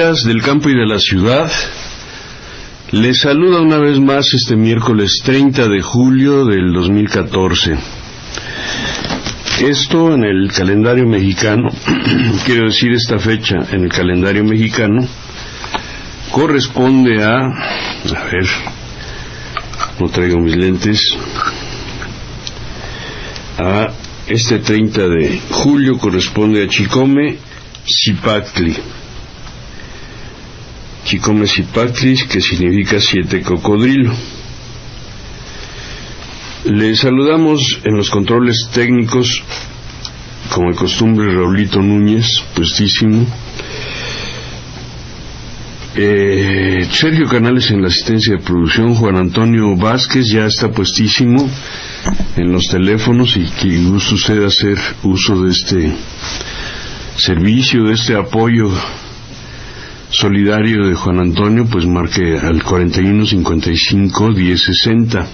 días del campo y de la ciudad. Les saluda una vez más este miércoles 30 de julio del 2014. Esto en el calendario mexicano, quiero decir esta fecha en el calendario mexicano, corresponde a ver, no traigo mis lentes, a este 30 de julio corresponde a Chicome Cipactli. Chicome Cipactli, que significa 7 cocodrilo. Le saludamos en los controles técnicos, como de costumbre, Raulito Núñez, puestísimo. Sergio Canales en la asistencia de producción, Juan Antonio Vázquez ya está puestísimo en los teléfonos, y que gusta usted hacer uso de este servicio, de este apoyo solidario de Juan Antonio, pues marque al 41 55 10 60.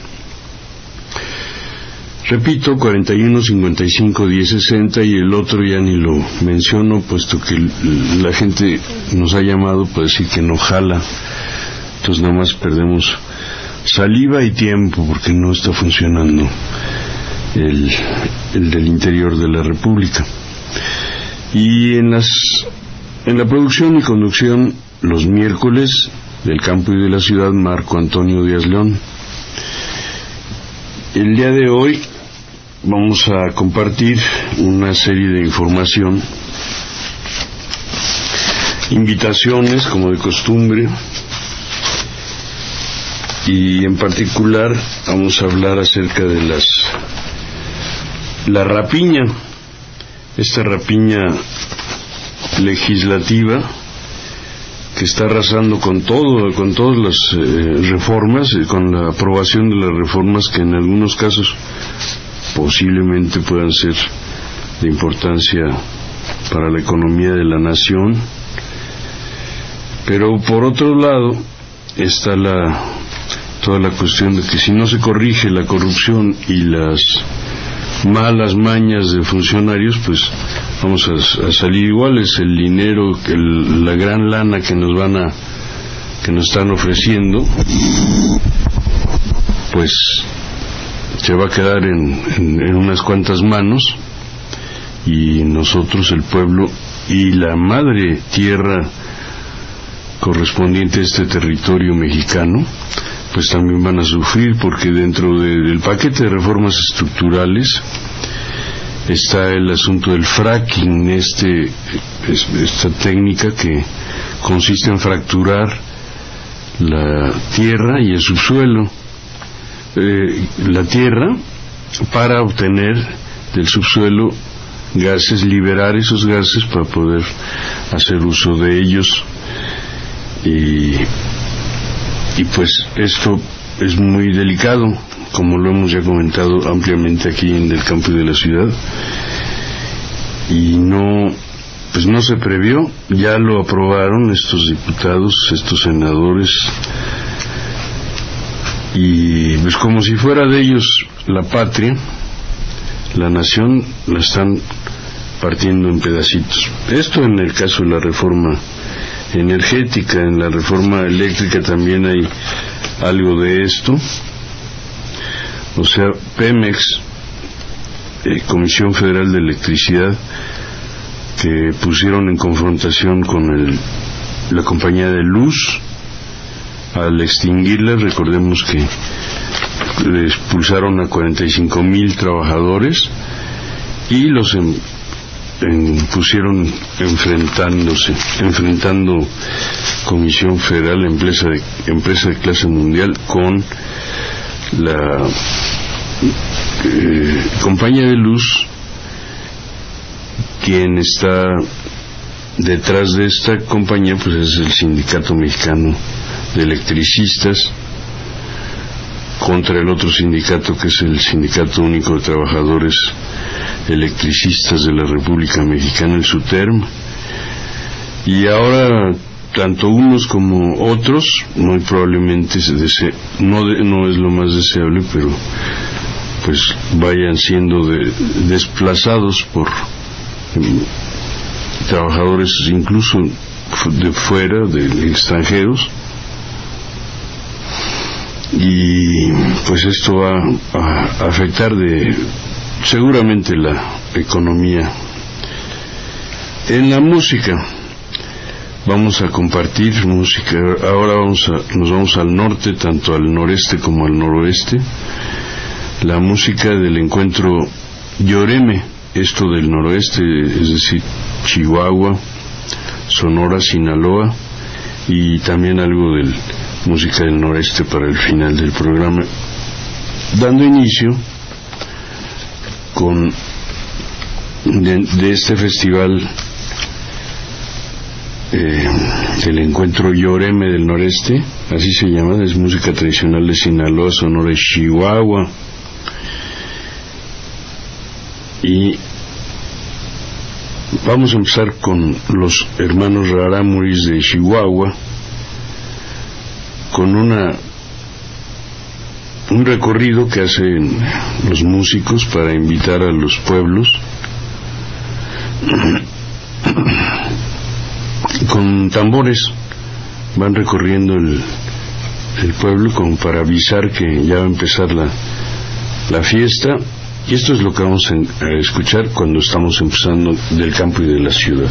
Repito, 41 55 10 60, y el otro ya ni lo menciono, puesto que la gente nos ha llamado para decir que no jala, entonces nada más perdemos saliva y tiempo porque no está funcionando el del interior de la República. Y en la producción y conducción los miércoles del campo y de la ciudad, Marco Antonio Díaz León. El día de hoy vamos a compartir una serie de información, invitaciones como de costumbre, y en particular vamos a hablar acerca de la rapiña, esta rapiña legislativa que está arrasando con todas las reformas, con la aprobación de las reformas que en algunos casos posiblemente puedan ser de importancia para la economía de la nación. Pero por otro lado está toda la cuestión de que si no se corrige la corrupción y las malas mañas de funcionarios, pues vamos a salir iguales. El dinero, la gran lana que nos están ofreciendo, pues se va a quedar en unas cuantas manos, y nosotros, el pueblo y la madre tierra correspondiente a este territorio mexicano, pues también van a sufrir, porque dentro del paquete de reformas estructurales está el asunto del fracking, esta técnica que consiste en fracturar la tierra y el subsuelo, la tierra, para obtener del subsuelo gases, liberar esos gases para poder hacer uso de ellos, y pues esto es muy delicado, como lo hemos ya comentado ampliamente aquí en el campo y de la ciudad, y no se previó. Ya lo aprobaron estos diputados, estos senadores, y pues como si fuera de ellos la patria, la nación, la están partiendo en pedacitos. Esto en el caso de la reforma energética. En la reforma eléctrica también hay algo de esto. O sea, Pemex, Comisión Federal de Electricidad, que pusieron en confrontación con la compañía de luz al extinguirla. Recordemos que expulsaron a 45,000 trabajadores y los pusieron enfrentando Comisión Federal, empresa de clase mundial, con la compañía de luz. Quien está detrás de esta compañía pues es el Sindicato Mexicano de Electricistas, contra el otro sindicato, que es el Sindicato Único de Trabajadores Electricistas de la República Mexicana, el SUTERM. Y ahora tanto unos como otros, muy probablemente no es lo más deseable, pero pues vayan siendo desplazados por trabajadores incluso de fuera, de extranjeros, y pues esto va a afectar seguramente la economía. En la música vamos a compartir música. Ahora nos vamos al norte, tanto al noreste como al noroeste. La música del encuentro Yoreme, esto del noroeste, es decir, Chihuahua, Sonora, Sinaloa, y también algo de música del noreste para el final del programa, dando inicio con de este festival del encuentro Yoreme del noreste, así se llama, es música tradicional de Sinaloa, Sonora y Chihuahua. Y vamos a empezar con los hermanos Rarámuris de Chihuahua, con un recorrido que hacen los músicos para invitar a los pueblos con tambores. Van recorriendo el pueblo como para avisar que ya va a empezar la fiesta, y esto es lo que vamos a escuchar cuando estamos empezando del campo y de la ciudad.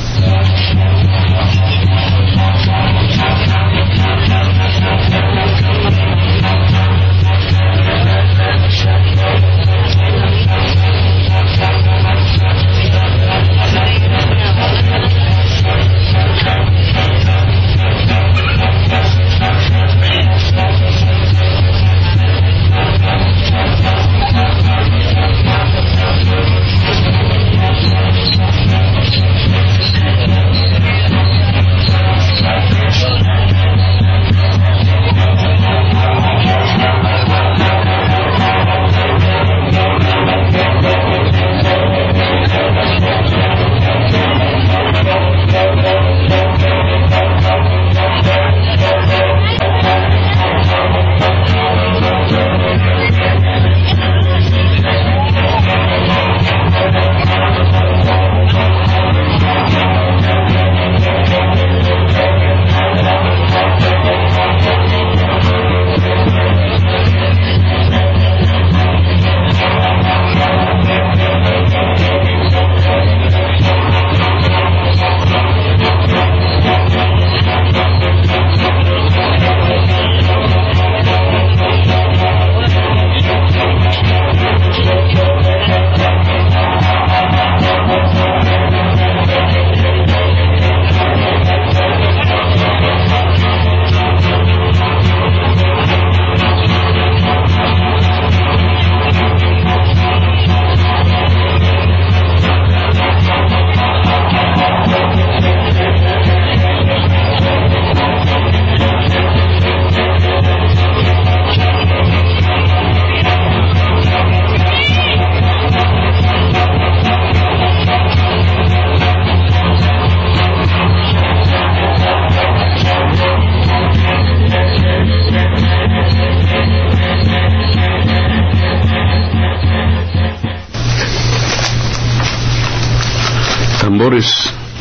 Tambores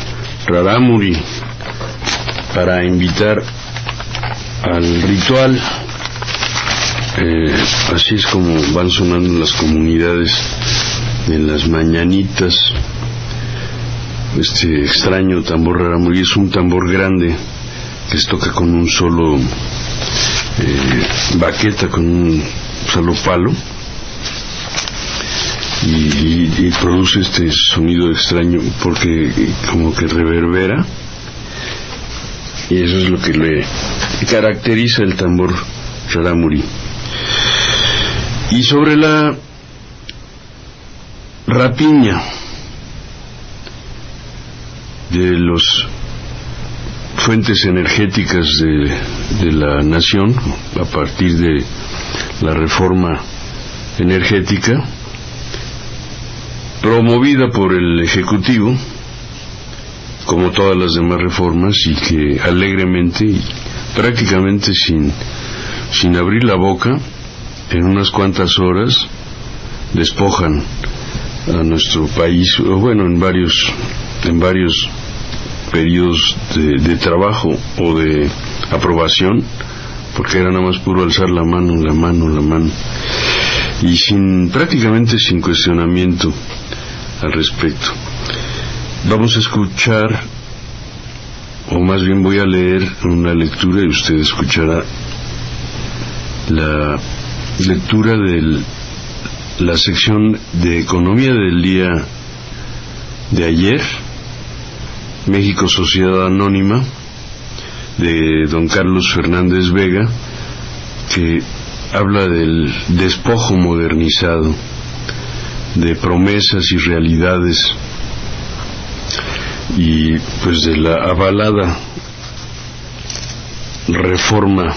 Rarámuri para invitar al ritual. Así es como van sonando en las comunidades en las mañanitas. Este extraño tambor Rarámuri es un tambor grande que se toca con un solo baqueta, con un solo palo, y produce este sonido extraño porque como que reverbera, y eso es lo que le caracteriza el tambor Rarámuri. Y sobre la rapiña de las fuentes energéticas de la nación a partir de la reforma energética promovida por el Ejecutivo, como todas las demás reformas, y que alegremente y prácticamente sin abrir la boca, en unas cuantas horas despojan a nuestro país, o bueno, en varios periodos de trabajo o de aprobación, porque era nada más puro alzar la mano, y prácticamente sin cuestionamiento al respecto. Vamos a escuchar, o más bien voy a leer una lectura y usted escuchará la lectura de la sección de Economía del día de ayer, México Sociedad Anónima, de don Carlos Fernández Vega, que habla del despojo modernizado, de promesas y realidades, y pues de la avalada reforma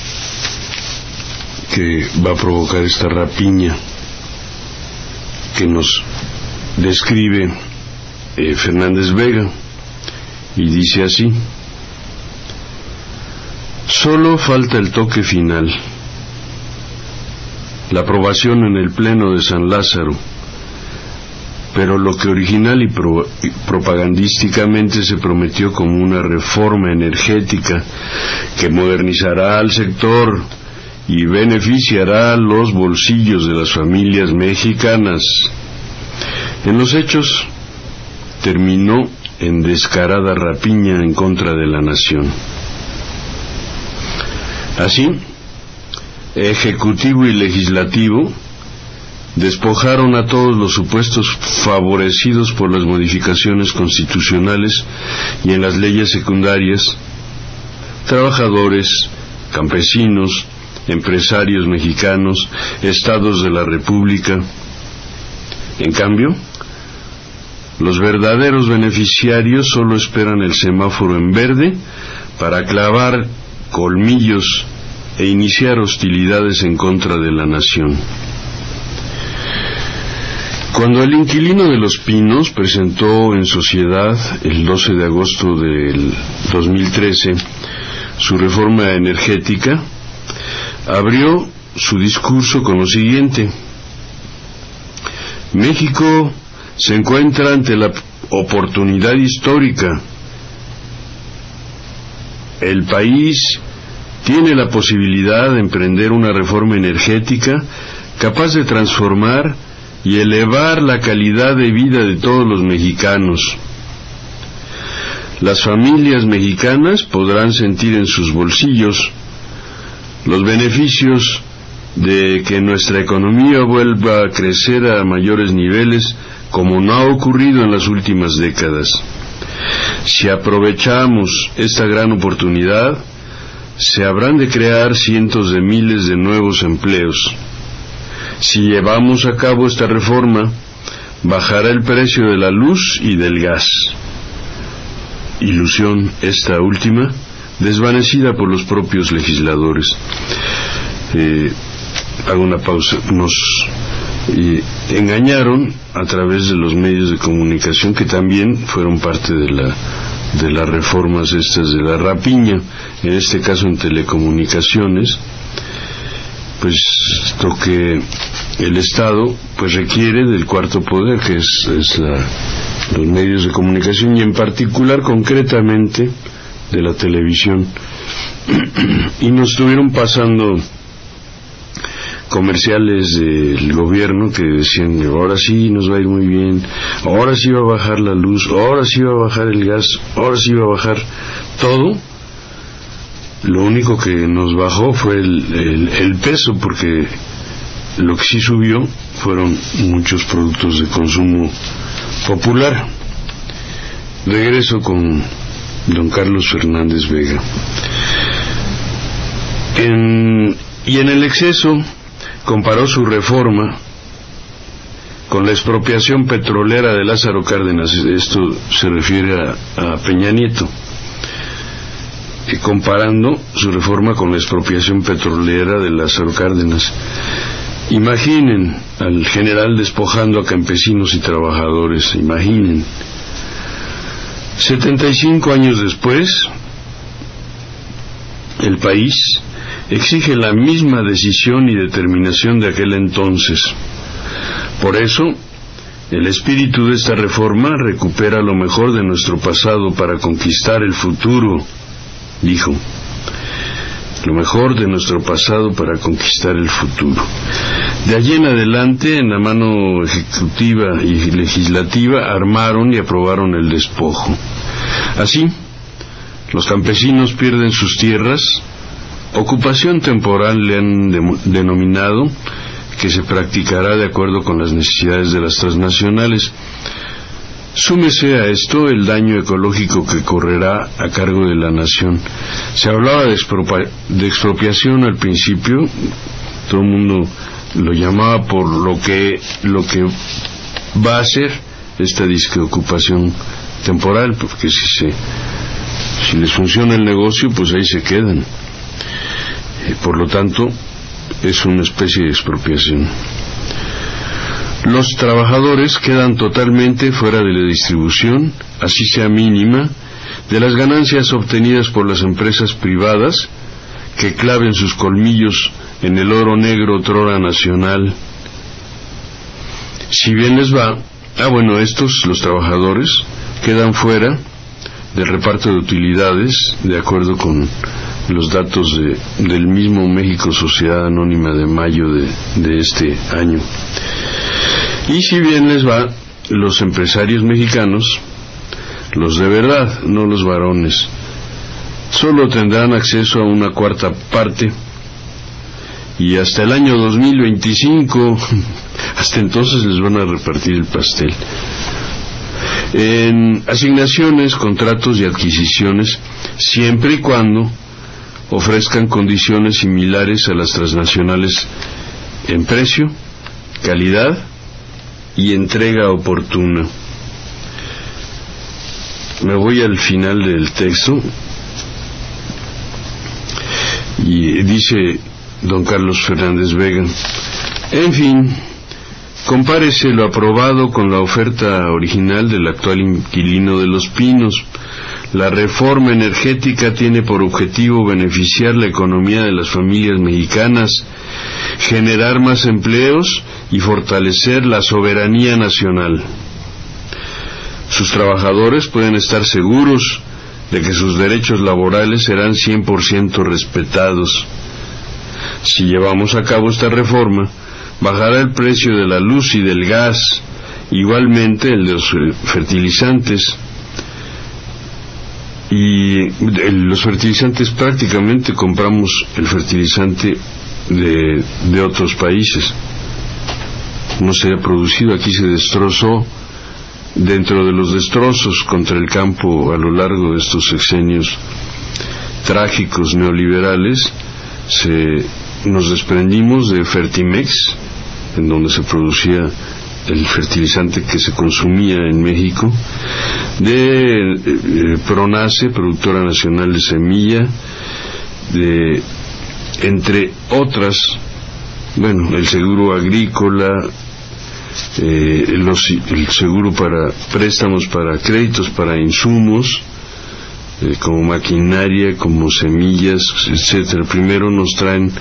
que va a provocar esta rapiña que nos describe Fernández Vega, y dice así: solo falta el toque final, la aprobación en el Pleno de San Lázaro, pero lo que original y propagandísticamente se prometió como una reforma energética que modernizará al sector y beneficiará los bolsillos de las familias mexicanas, en los hechos terminó en descarada rapiña en contra de la nación. Así, Ejecutivo y Legislativo despojaron a todos los supuestos favorecidos por las modificaciones constitucionales y en las leyes secundarias: trabajadores, campesinos, empresarios mexicanos, estados de la República. En cambio, los verdaderos beneficiarios solo esperan el semáforo en verde para clavar colmillos e iniciar hostilidades en contra de la nación. Cuando el inquilino de Los Pinos presentó en sociedad el 12 de agosto del 2013 su reforma energética, abrió su discurso con lo siguiente: México se encuentra ante la oportunidad histórica. El país tiene la posibilidad de emprender una reforma energética capaz de transformar y elevar la calidad de vida de todos los mexicanos. Las familias mexicanas podrán sentir en sus bolsillos los beneficios de que nuestra economía vuelva a crecer a mayores niveles, como no ha ocurrido en las últimas décadas. Si aprovechamos esta gran oportunidad, se habrán de crear cientos de miles de nuevos empleos. Si llevamos a cabo esta reforma, bajará el precio de la luz y del gas. Ilusión esta última, desvanecida por los propios legisladores. Hago una pausa. Nos engañaron a través de los medios de comunicación, que también fueron parte de las reformas estas de la rapiña, en este caso en telecomunicaciones, pues lo que el Estado pues requiere del cuarto poder, que es los medios de comunicación, y en particular concretamente de la televisión. Y nos estuvieron pasando comerciales del gobierno que decían: ahora sí nos va a ir muy bien, ahora sí va a bajar la luz, ahora sí va a bajar el gas, ahora sí va a bajar todo. Lo único que nos bajó fue el peso, porque lo que sí subió fueron muchos productos de consumo popular. Regreso con don Carlos Fernández Vega. Y en el exceso comparó su reforma con la expropiación petrolera de Lázaro Cárdenas. Esto se refiere a Peña Nieto, comparando su reforma con la expropiación petrolera de Lázaro Cárdenas. Imaginen al general despojando a campesinos y trabajadores, imaginen. 75 años después, el país exige la misma decisión y determinación de aquel entonces. Por eso, El espíritu de esta reforma recupera lo mejor de nuestro pasado para conquistar el futuro, dijo. Lo mejor de nuestro pasado para conquistar el futuro. De allí en adelante, en la mano ejecutiva y legislativa, armaron y aprobaron el despojo. Así, los campesinos pierden sus tierras, ocupación temporal le han denominado, que se practicará de acuerdo con las necesidades de las transnacionales. Súmese a esto el daño ecológico que correrá a cargo de la nación. Se hablaba de expropiación al principio, todo el mundo lo llamaba por lo que va a ser esta disque ocupación temporal, porque si les funciona el negocio, pues ahí se quedan. Por lo tanto, es una especie de expropiación. Los trabajadores quedan totalmente fuera de la distribución, así sea mínima, de las ganancias obtenidas por las empresas privadas que claven sus colmillos en el oro negro otrora nacional. Si bien les va, los trabajadores quedan fuera del reparto de utilidades, de acuerdo con los datos del mismo México Sociedad Anónima de mayo de este año. Y si bien les va, los empresarios mexicanos, los de verdad, no los varones, solo tendrán acceso a una cuarta parte, y hasta el año 2025, hasta entonces les van a repartir el pastel. En asignaciones, contratos y adquisiciones, siempre y cuando ofrezcan condiciones similares a las transnacionales en precio, calidad y entrega oportuna. Me voy al final del texto y dice don Carlos Fernández Vega: en fin, compárese lo aprobado con la oferta original del actual inquilino de Los Pinos. La reforma energética tiene por objetivo beneficiar la economía de las familias mexicanas, generar más empleos y fortalecer la soberanía nacional. Sus trabajadores pueden estar seguros de que sus derechos laborales serán 100% respetados. Si llevamos a cabo esta reforma, bajará el precio de la luz y del gas, igualmente el de los fertilizantes. Y los fertilizantes, prácticamente compramos el fertilizante de otros países. No se ha producido, aquí se destrozó. Dentro de los destrozos contra el campo a lo largo de estos sexenios trágicos neoliberales, nos desprendimos de Fertimex, en donde se producía el fertilizante que se consumía en México, de Pronace, Productora Nacional de Semilla, entre otras, el seguro agrícola, el seguro para préstamos, para créditos, para insumos, como maquinaria, como semillas, etcétera. Primero nos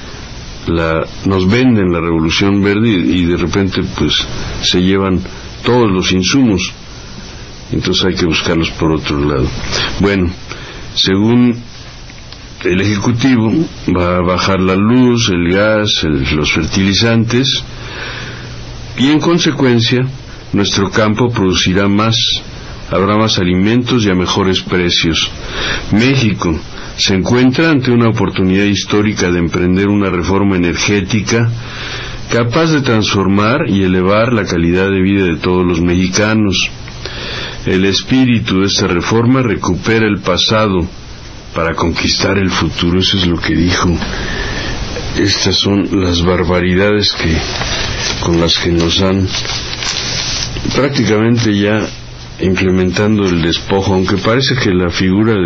venden la Revolución Verde y de repente pues se llevan todos los insumos, entonces hay que buscarlos por otro lado. Según el Ejecutivo, va a bajar la luz, el gas, los fertilizantes, y en consecuencia nuestro campo producirá más, habrá más alimentos y a mejores precios. México se encuentra ante una oportunidad histórica de emprender una reforma energética capaz de transformar y elevar la calidad de vida de todos los mexicanos. El espíritu de esta reforma recupera el pasado para conquistar el futuro. Eso es lo que dijo. Estas son las barbaridades con las que nos han prácticamente ya implementando el despojo, aunque parece que la figura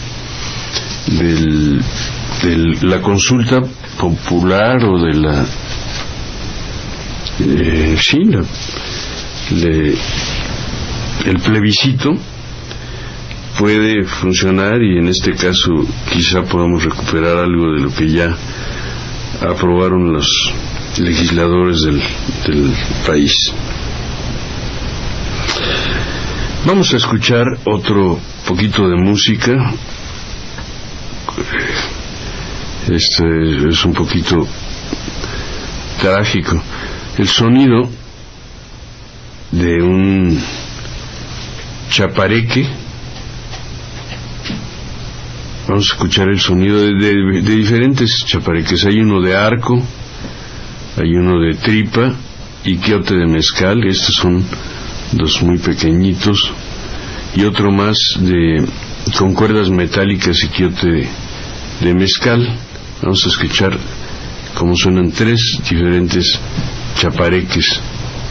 de la consulta popular o de el plebiscito puede funcionar, y en este caso quizá podamos recuperar algo de lo que ya aprobaron los legisladores del país. Vamos a escuchar otro poquito de música. Este es un poquito trágico. El sonido de un chapareque. Vamos a escuchar el sonido de diferentes chapareques. Hay uno de arco, hay uno de tripa y quiote de mezcal. Estos son dos muy pequeñitos, y otro más con cuerdas metálicas y quiote de mezcal. Vamos a escuchar cómo suenan tres diferentes chapareques.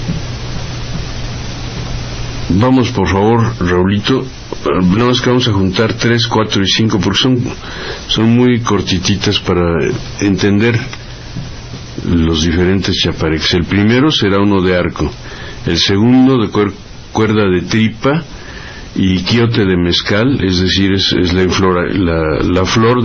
Vamos, por favor, Raulito. Nada más que vamos a juntar 3, 4 y 5 porque son muy cortititas para entender los diferentes chapareques. El primero será uno de arco, el segundo de cuerda de tripa y quiote de mezcal, es decir, es la flor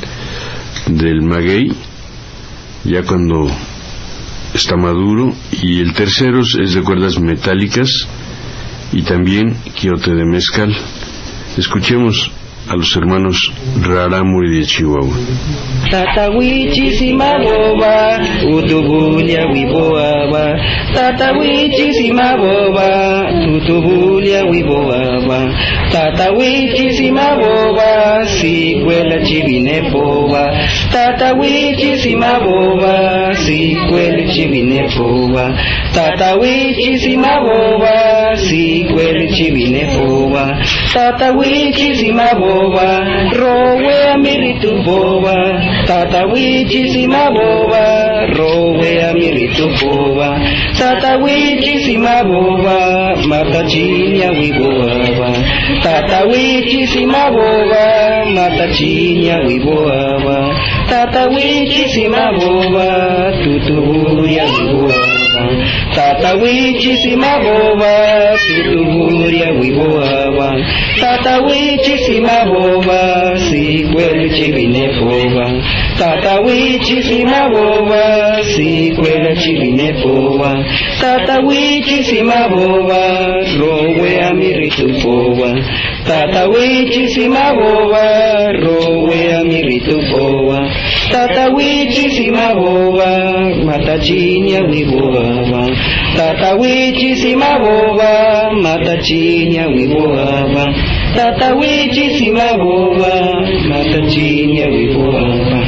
del maguey ya cuando está maduro, y el tercero es de cuerdas metálicas y también quiote de mezcal. Escuchemos a los hermanos Rarámuri de Chihuahua. Tatawichi simaboba, utubulia wiboaba. Tatawichi simaboba, utubulia wiboaba. Tatawichi simaboba, sikuela chivinepoba. Tatawichi simaboba, sikuela chivinepoba. Tatawichi simaboba, sikuela chivinepoba. Tatawichi simaboba, rowe amiritu boba. Tatawichi simaboba, rowe amiritu boba. Tatawichi simaboba, matachinya wiboaba. Tatawichi simaboba, matachinya wiboaba. Tatawichi simaboba, tutuburia wiboaba. Tatawichi simaboba, tutuburia wiboaba. Tatawichi simaboba, sikuela chivinepoba. Tatawichi simaboba, sikuela chivinepoba. Tatawichi simaboba, rowe amiritupoba. Tatawichi simaboba, rowe amiritupoba. Tatawichi simaboba, matachinya wiboaba. Tatawichi simaboba, matachinya wiboaba. Tatawichi simaboba, matachinya wiboaba.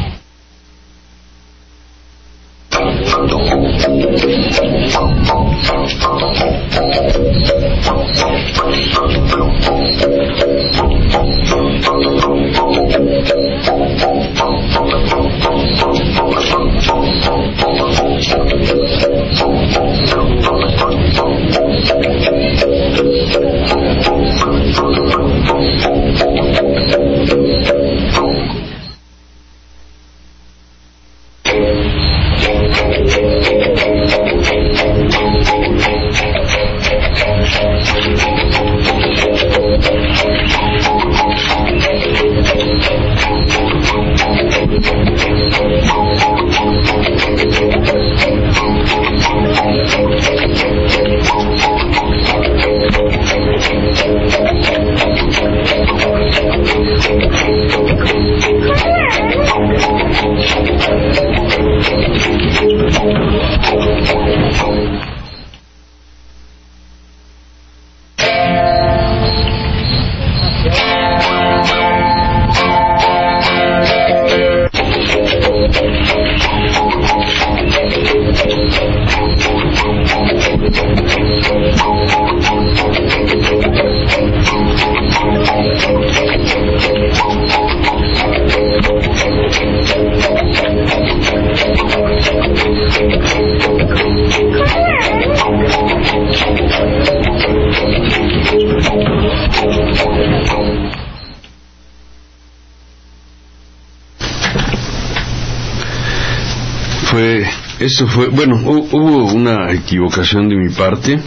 Hubo una equivocación de mi parte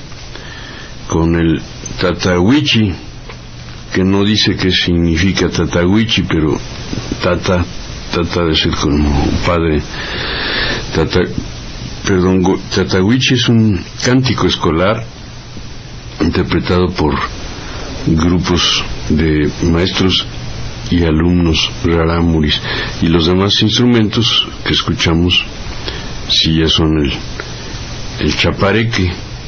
con el tatawichi, que no dice qué significa tatawichi, pero tata de ser como padre. Tatawichi es un cántico escolar interpretado por grupos de maestros y alumnos rarámuris, y los demás instrumentos que escuchamos sí ya son el chapareque,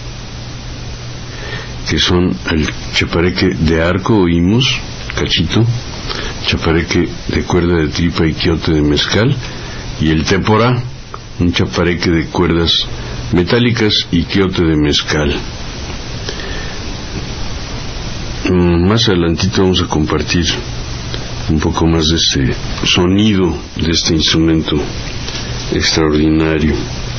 que son el chapareque de arco, oímos cachito, chapareque de cuerda de tripa y quiote de mezcal, y el tépora, un chapareque de cuerdas metálicas y quiote de mezcal. Más adelantito vamos a compartir un poco más de este sonido de este instrumento extraordinario.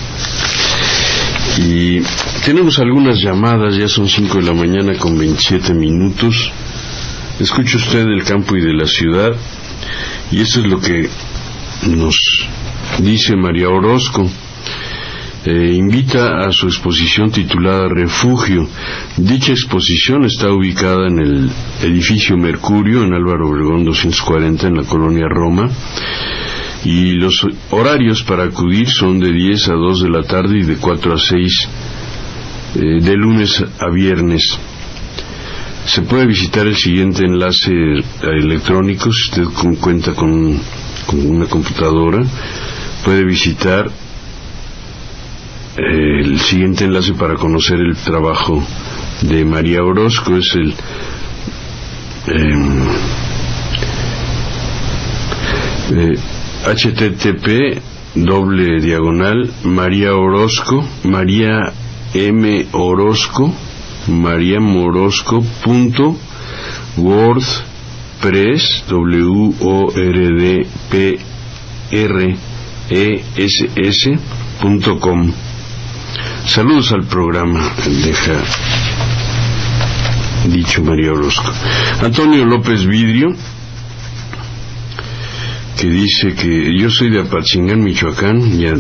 Y tenemos algunas llamadas, ya son 5 de la mañana con 27 minutos. Escucha usted del campo y de la ciudad, y esto es lo que nos dice María Orozco. Invita a su exposición titulada Refugio. Dicha exposición está ubicada en el edificio Mercurio, en Álvaro Obregón 240, en la colonia Roma, y los horarios para acudir son de 10 a 2 de la tarde y de 4 a 6 de lunes a viernes. Se puede visitar el siguiente enlace electrónico. Si usted cuenta con una computadora, puede visitar el siguiente enlace para conocer el trabajo de María Orozco. Es el http:// María Orozco, María M. Orozco, mariamorozco.wordpress, wordpress.com. Saludos al programa, deja dicho María Orozco. Antonio López Vidrio, que dice que yo soy de Apatzingán, Michoacán, ya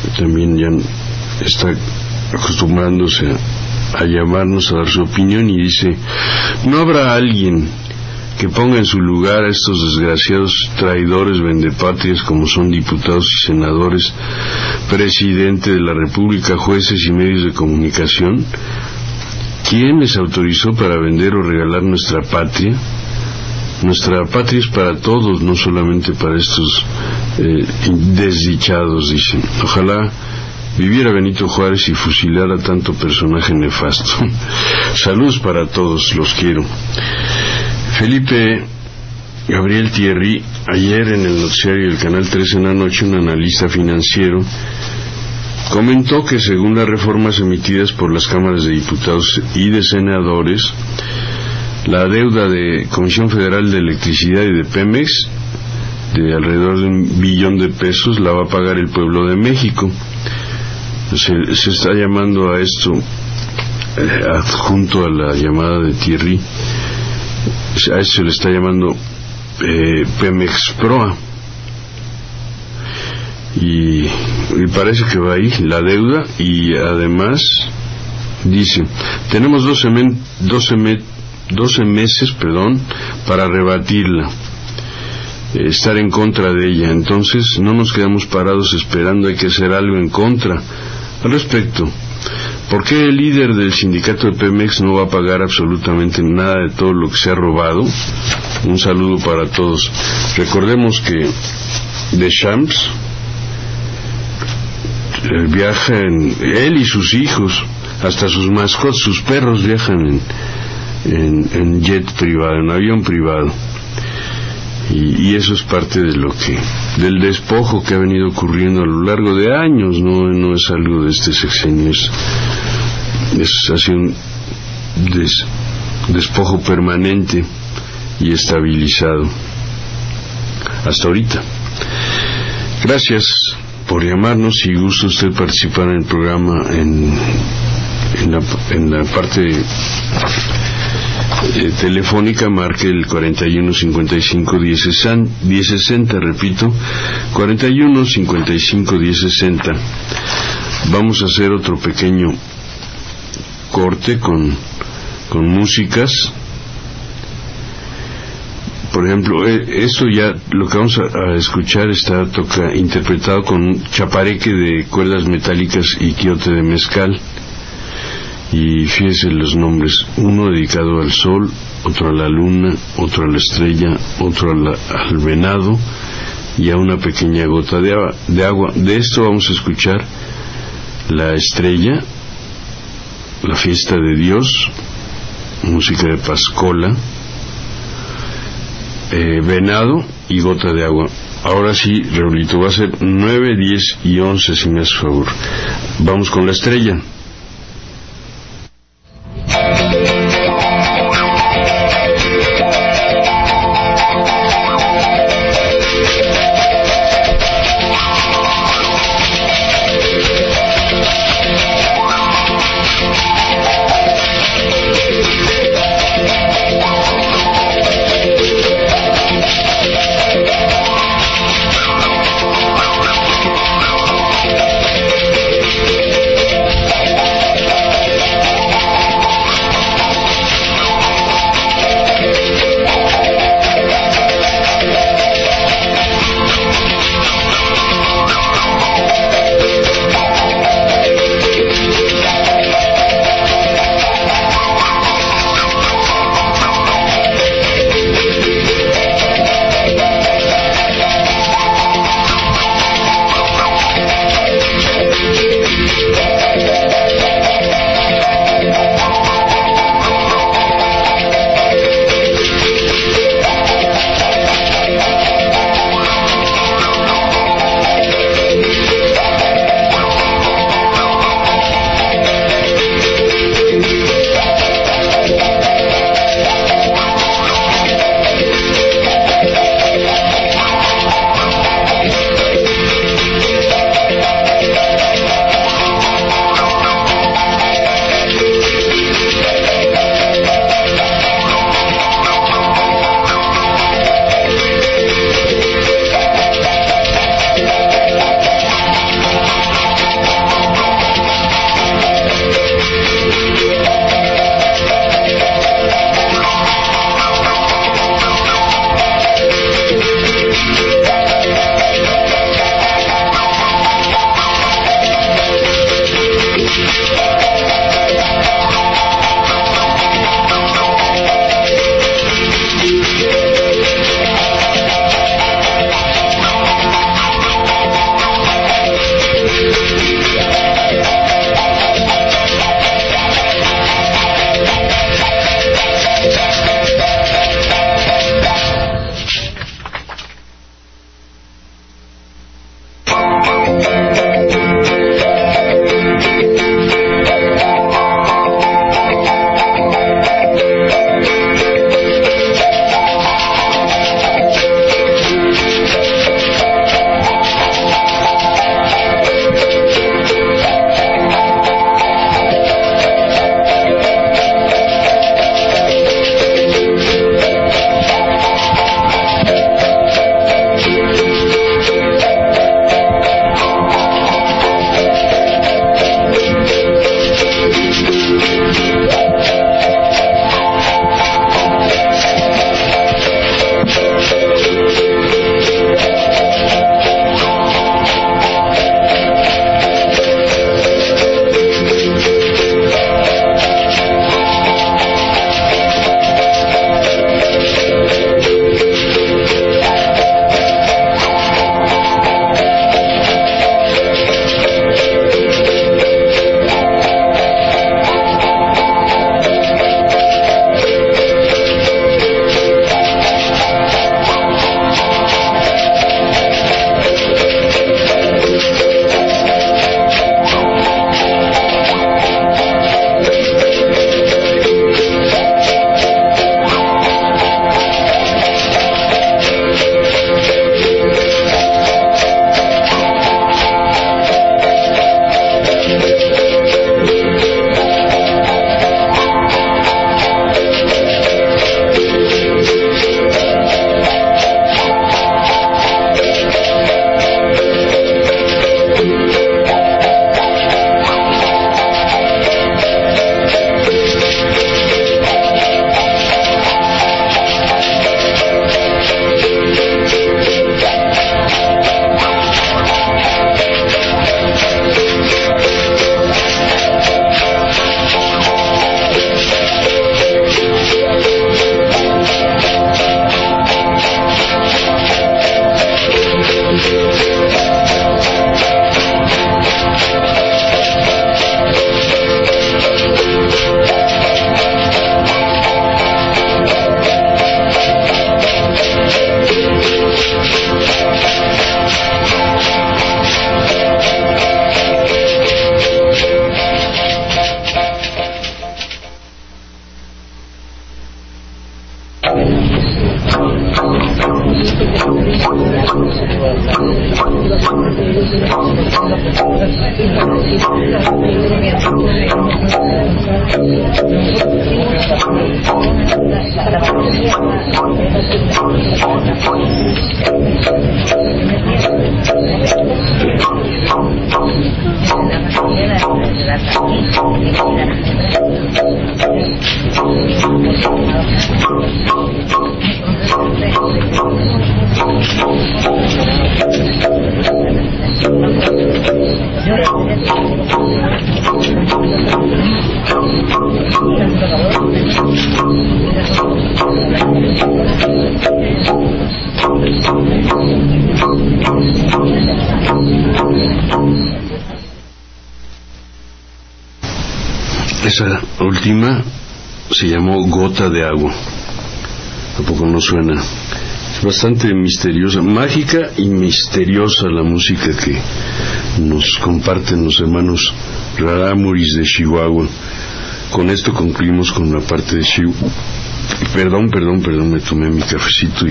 está acostumbrándose a llamarnos a dar su opinión, y dice: ¿no habrá alguien que ponga en su lugar a estos desgraciados traidores vendepatrias como son diputados y senadores, presidente de la República, jueces y medios de comunicación? ¿Quién les autorizó para vender o regalar nuestra patria? Nuestra patria es para todos, no solamente para estos desdichados, dicen. Ojalá viviera Benito Juárez y fusilara tanto personaje nefasto. Saludos para todos, los quiero. Felipe Gabriel Thierry, ayer en el noticiario del Canal 13 en la noche, un analista financiero comentó que según las reformas emitidas por las cámaras de diputados y de senadores, la deuda de Comisión Federal de Electricidad y de Pemex, de alrededor de $1 billón la va a pagar el pueblo de México. Se está llamando a esto, adjunto a la llamada de Thierry, a eso se le está llamando Pemex Proa, y parece que va ahí la deuda. Y además dice: tenemos 12 meses para rebatirla, estar en contra de ella. Entonces no nos quedamos parados esperando, hay que hacer algo en contra. Al respecto, ¿por qué el líder del sindicato de Pemex no va a pagar absolutamente nada de todo lo que se ha robado? Un saludo para todos. Recordemos que Deschamps viajan, él y sus hijos, hasta sus mascotas, sus perros viajan en jet privado, en avión privado. Y eso es parte de del despojo que ha venido ocurriendo a lo largo de años. No es algo de este sexenio, es así un despojo permanente y estabilizado hasta ahorita. Gracias por llamarnos, y gusta usted participar en el programa en la parte telefónica. Marque el 4155-1060, repito, 4155-1060. Vamos a hacer otro pequeño corte con músicas. Por ejemplo, esto ya, lo que vamos a escuchar está interpretado con un chapareque de cuerdas metálicas y quiote de mezcal. Y fíjese los nombres, uno dedicado al sol, otro a la luna, otro a la estrella, otro al venado y a una pequeña gota de agua. De esto vamos a escuchar la estrella, la fiesta de Dios, música de Pascola, venado y gota de agua. Ahora sí, Raulito, va a ser 9, 10 y 11, si me haces favor. Vamos con la estrella. Esa última se llamó Gota de Agua. Tampoco no suena. Es bastante misteriosa, mágica y misteriosa la música que nos comparten los hermanos Rarámuris de Chihuahua. Con esto concluimos con la parte de Chihuahua. Perdón, me tomé mi cafecito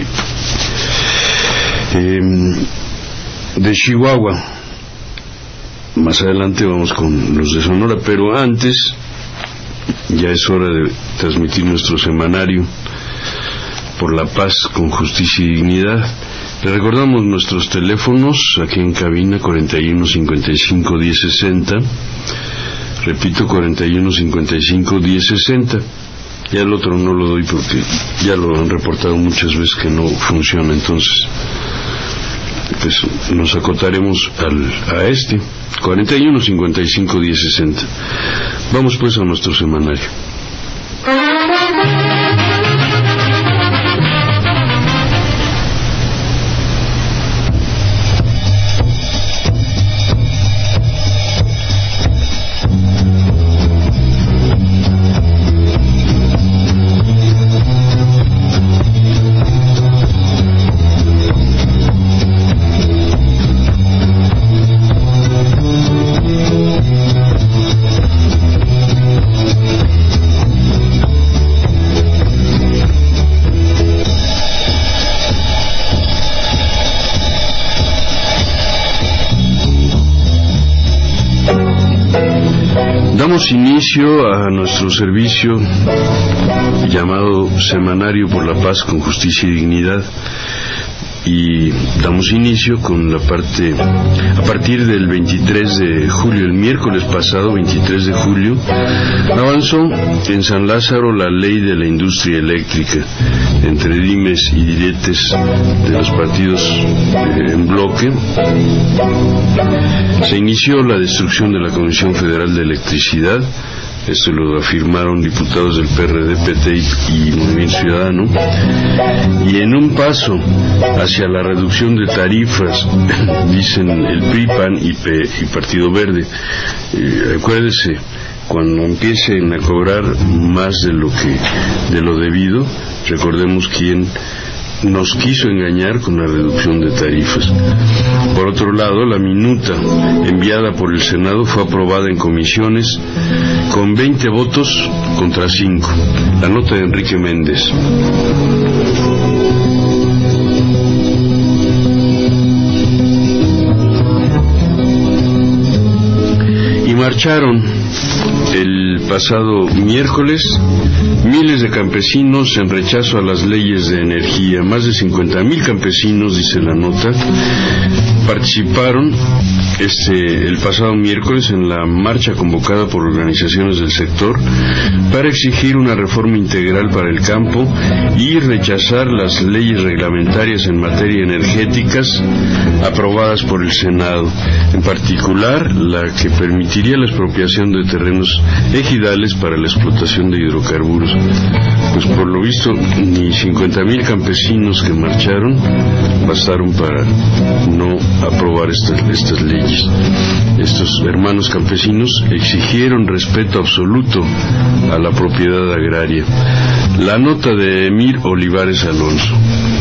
de Chihuahua. Más adelante vamos con los de Sonora, pero antes ya es hora de transmitir nuestro semanario por la paz con justicia y dignidad. Le recordamos nuestros teléfonos aquí en cabina: 41 55 10 60. Repito, 41 55 10 60. Ya el otro no lo doy porque ya lo han reportado muchas veces que no funciona, entonces pues nos acotaremos a este 41 55 10 60. Vamos pues a nuestro semanario. Damos inicio a nuestro servicio llamado Semanario por la Paz con Justicia y Dignidad, y damos inicio con la parte a partir del 23 de julio, el miércoles pasado 23 de julio, avanzó en San Lázaro la ley de la industria eléctrica. Entre dimes y diretes de los partidos en bloque, se inició la destrucción de la Comisión Federal de Electricidad. Esto lo afirmaron diputados del PRD, PT y Movimiento Ciudadano, y en un paso hacia la reducción de tarifas, dicen el PRI, PAN y Partido Verde. Acuérdese, cuando empiecen a cobrar más de lo debido, recordemos quién nos quiso engañar con la reducción de tarifas. Por otro lado, la minuta enviada por el Senado fue aprobada en comisiones con 20 votos contra 5. La nota de Enrique Méndez. Y marcharon el pasado miércoles miles de campesinos en rechazo a las leyes de energía. Más de 50,000 campesinos, dice la nota, participaron el pasado miércoles en la marcha convocada por organizaciones del sector para exigir una reforma integral para el campo y rechazar las leyes reglamentarias en materia energéticas aprobadas por el Senado, en particular la que permitiría la expropiación de terrenos ejidales para la explotación de hidrocarburos. Pues por lo visto ni 50,000 campesinos que marcharon bastaron para no aprobar estas leyes. Estos hermanos campesinos exigieron respeto absoluto a la propiedad agraria. La nota de Emir Olivares Alonso.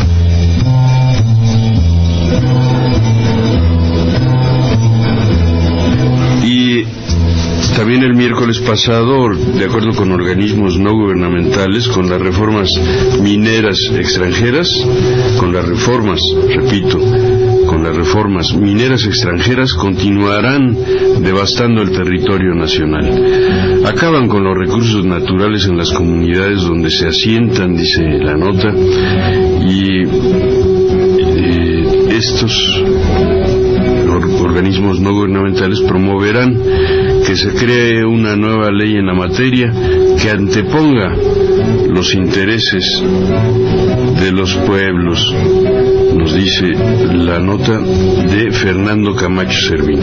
Y también el miércoles pasado, de acuerdo con organismos no gubernamentales, con las reformas mineras extranjeras, con las reformas mineras extranjeras continuarán devastando el territorio nacional. Acaban con los recursos naturales en las comunidades donde se asientan, dice la nota, y estos organismos no gubernamentales promoverán que se cree una nueva ley en la materia que anteponga los intereses de los pueblos, nos dice la nota de Fernando Camacho Servín.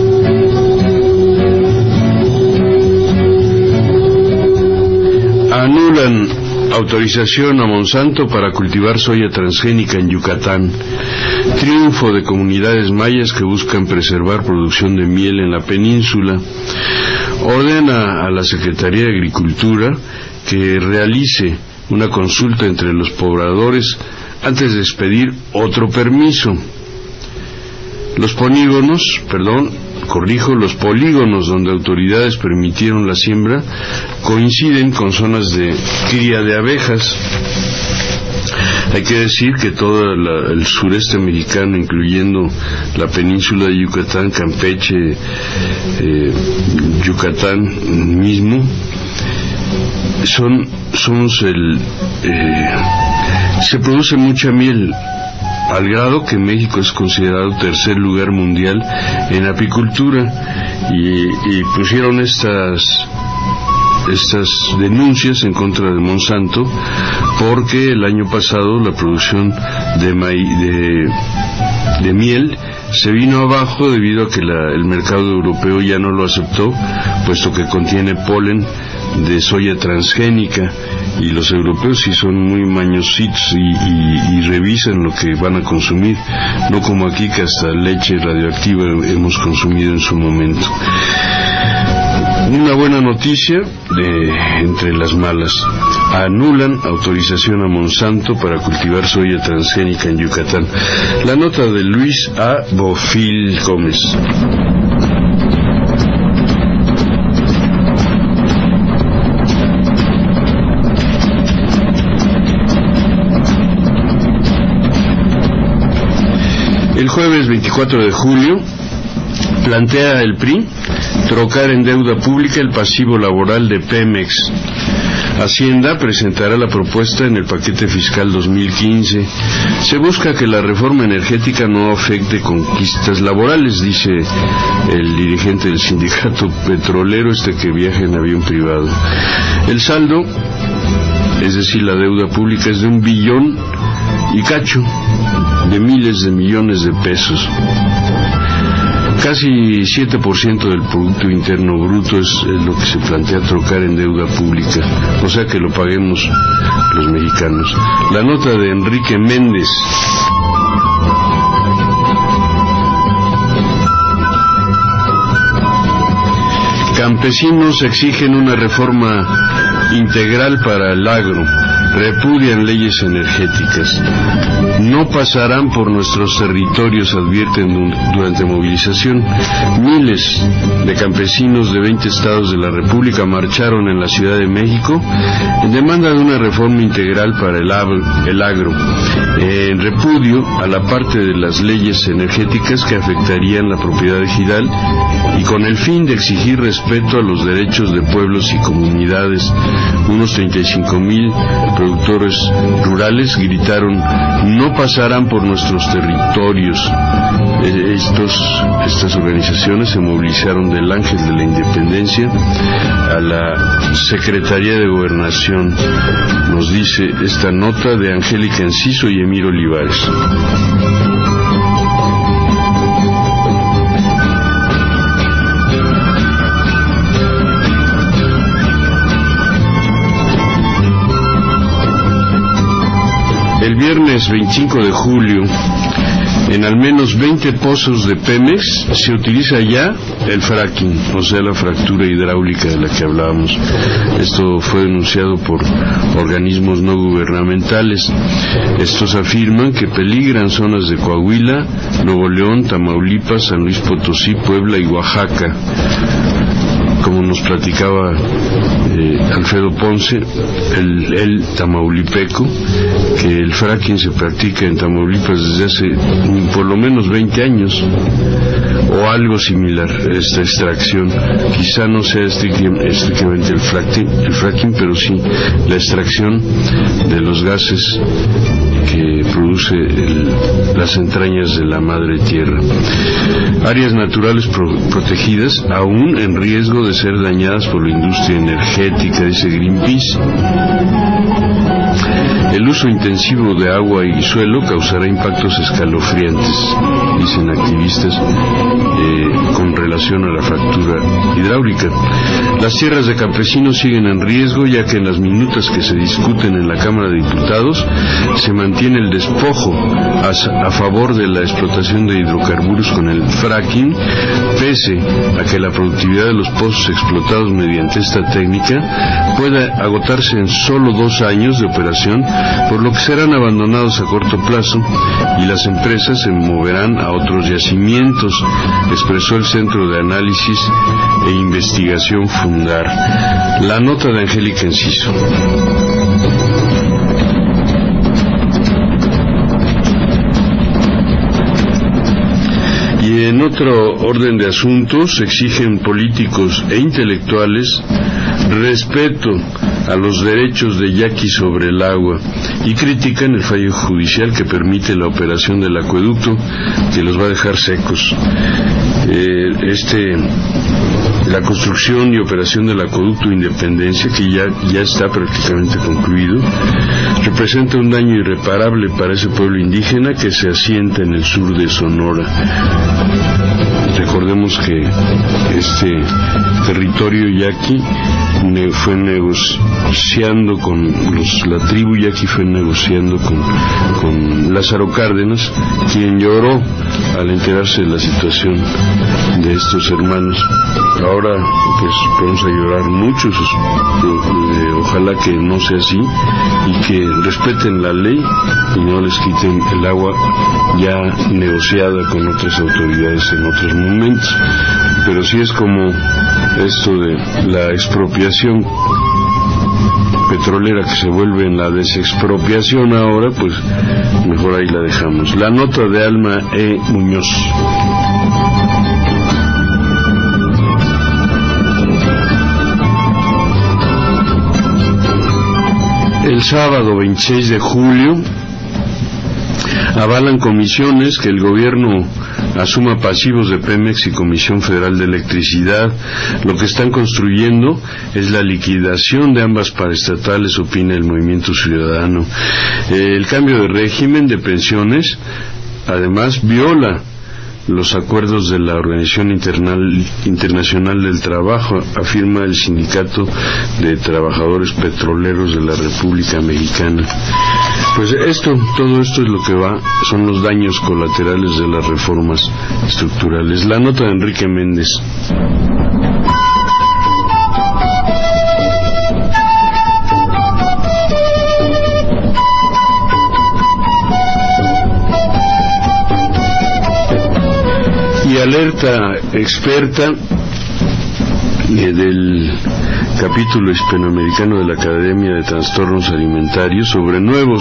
Anulan autorización a Monsanto para cultivar soya transgénica en Yucatán. Triunfo de comunidades mayas que buscan preservar producción de miel en la península. Ordena a la Secretaría de Agricultura que realice una consulta entre los pobladores antes de expedir otro permiso. Los polígonos donde autoridades permitieron la siembra coinciden con zonas de cría de abejas. Hay que decir que todo el sureste mexicano, incluyendo la península de Yucatán, Campeche, Yucatán mismo, se produce mucha miel, al grado que México es considerado tercer lugar mundial en apicultura, y pusieron estas denuncias en contra de Monsanto porque el año pasado la producción de miel se vino abajo debido a que el mercado europeo ya no lo aceptó, puesto que contiene polen de soya transgénica, y los europeos sí son muy mañositos y revisan lo que van a consumir, no como aquí que hasta leche radioactiva hemos consumido en su momento. Una buena noticia entre las malas: anulan autorización a Monsanto para cultivar soya transgénica en Yucatán. La nota de Luis A. Bofil Gómez. El jueves 24 de julio plantea el PRI trocar en deuda pública el pasivo laboral de Pemex. Hacienda presentará la propuesta en el paquete fiscal 2015. Se busca que la reforma energética no afecte conquistas laborales, dice el dirigente del sindicato petrolero que viaja en avión privado. El saldo, es decir, la deuda pública, es de 1 billón y cacho, de miles de millones de pesos. Casi 7% del Producto Interno Bruto es lo que se plantea trocar en deuda pública, o sea que lo paguemos los mexicanos. La nota de Enrique Méndez. Campesinos exigen una reforma integral para el agro, repudian leyes energéticas. No pasarán por nuestros territorios, advierten durante movilización. Miles de campesinos de 20 estados de la República marcharon en la Ciudad de México en demanda de una reforma integral para el agro, en repudio a la parte de las leyes energéticas que afectarían la propiedad ejidal y con el fin de exigir respeto a los derechos de pueblos y comunidades. Unos 35,000 productores rurales gritaron: no pasarán por nuestros territorios. Estas organizaciones se movilizaron del Ángel de la Independencia a la Secretaría de Gobernación, nos dice esta nota de Angélica Enciso y Emir Olivares. El viernes 25 de julio, en al menos 20 pozos de Pemex se utiliza ya el fracking, o sea, la fractura hidráulica de la que hablábamos. Esto fue denunciado por organismos no gubernamentales. Estos afirman que peligran zonas de Coahuila, Nuevo León, Tamaulipas, San Luis Potosí, Puebla y Oaxaca. Como nos platicaba Alfredo Ponce, el tamaulipeco, que el fracking se practica en Tamaulipas desde hace por lo menos 20 años o algo similar, esta extracción. Quizá no sea estrictamente el fracking, pero sí la extracción de los gases que produce las entrañas de la madre tierra. Áreas naturales protegidas, aún en riesgo de ser dañadas por la industria energética, dice Greenpeace. El uso intensivo de agua y suelo causará impactos escalofriantes, dicen activistas, con relación a la fractura hidráulica. Las tierras de campesinos siguen en riesgo, ya que en las minutas que se discuten en la Cámara de Diputados se mantiene el despojo a favor de la explotación de hidrocarburos con el fracking, pese a que la productividad de los pozos explotados mediante esta técnica pueda agotarse en solo 2 años de operación, por lo que serán abandonados a corto plazo y las empresas se moverán a otros yacimientos, expresó el Centro de Análisis e Investigación Fundar. La nota de Angélica Enciso. Y en otro orden de asuntos, exigen políticos e intelectuales respeto a los derechos de yaqui sobre el agua y critican el fallo judicial que permite la operación del acueducto, que los va a dejar secos. La construcción y operación del acueducto Independencia, que ya está prácticamente concluido, representa un daño irreparable para ese pueblo indígena que se asienta en el sur de Sonora. Recordemos que este territorio yaqui fue negociando la tribu yaqui fue negociando con Lázaro Cárdenas, quien lloró al enterarse de la situación de estos hermanos. Ahora pues vamos a llorar muchos, ojalá que no sea así y que respeten la ley y no les quiten el agua ya negociada con otras autoridades en otros momentos. Pero sí es como esto de la expropiación petrolera que se vuelve en la desexpropiación ahora, pues mejor ahí la dejamos. La nota de Alma E. Muñoz. El sábado 26 de julio avalan comisiones que el gobierno asuma pasivos de Pemex y Comisión Federal de Electricidad. Lo que están construyendo es la liquidación de ambas paraestatales, opina el Movimiento Ciudadano. El cambio de régimen de pensiones, además, viola los acuerdos de la Organización Internacional del Trabajo, afirma el Sindicato de Trabajadores Petroleros de la República Mexicana. Pues todo esto es lo que son los daños colaterales de las reformas estructurales. La nota de Enrique Méndez. Y alerta experta del capítulo hispanoamericano de la Academia de Trastornos Alimentarios sobre nuevos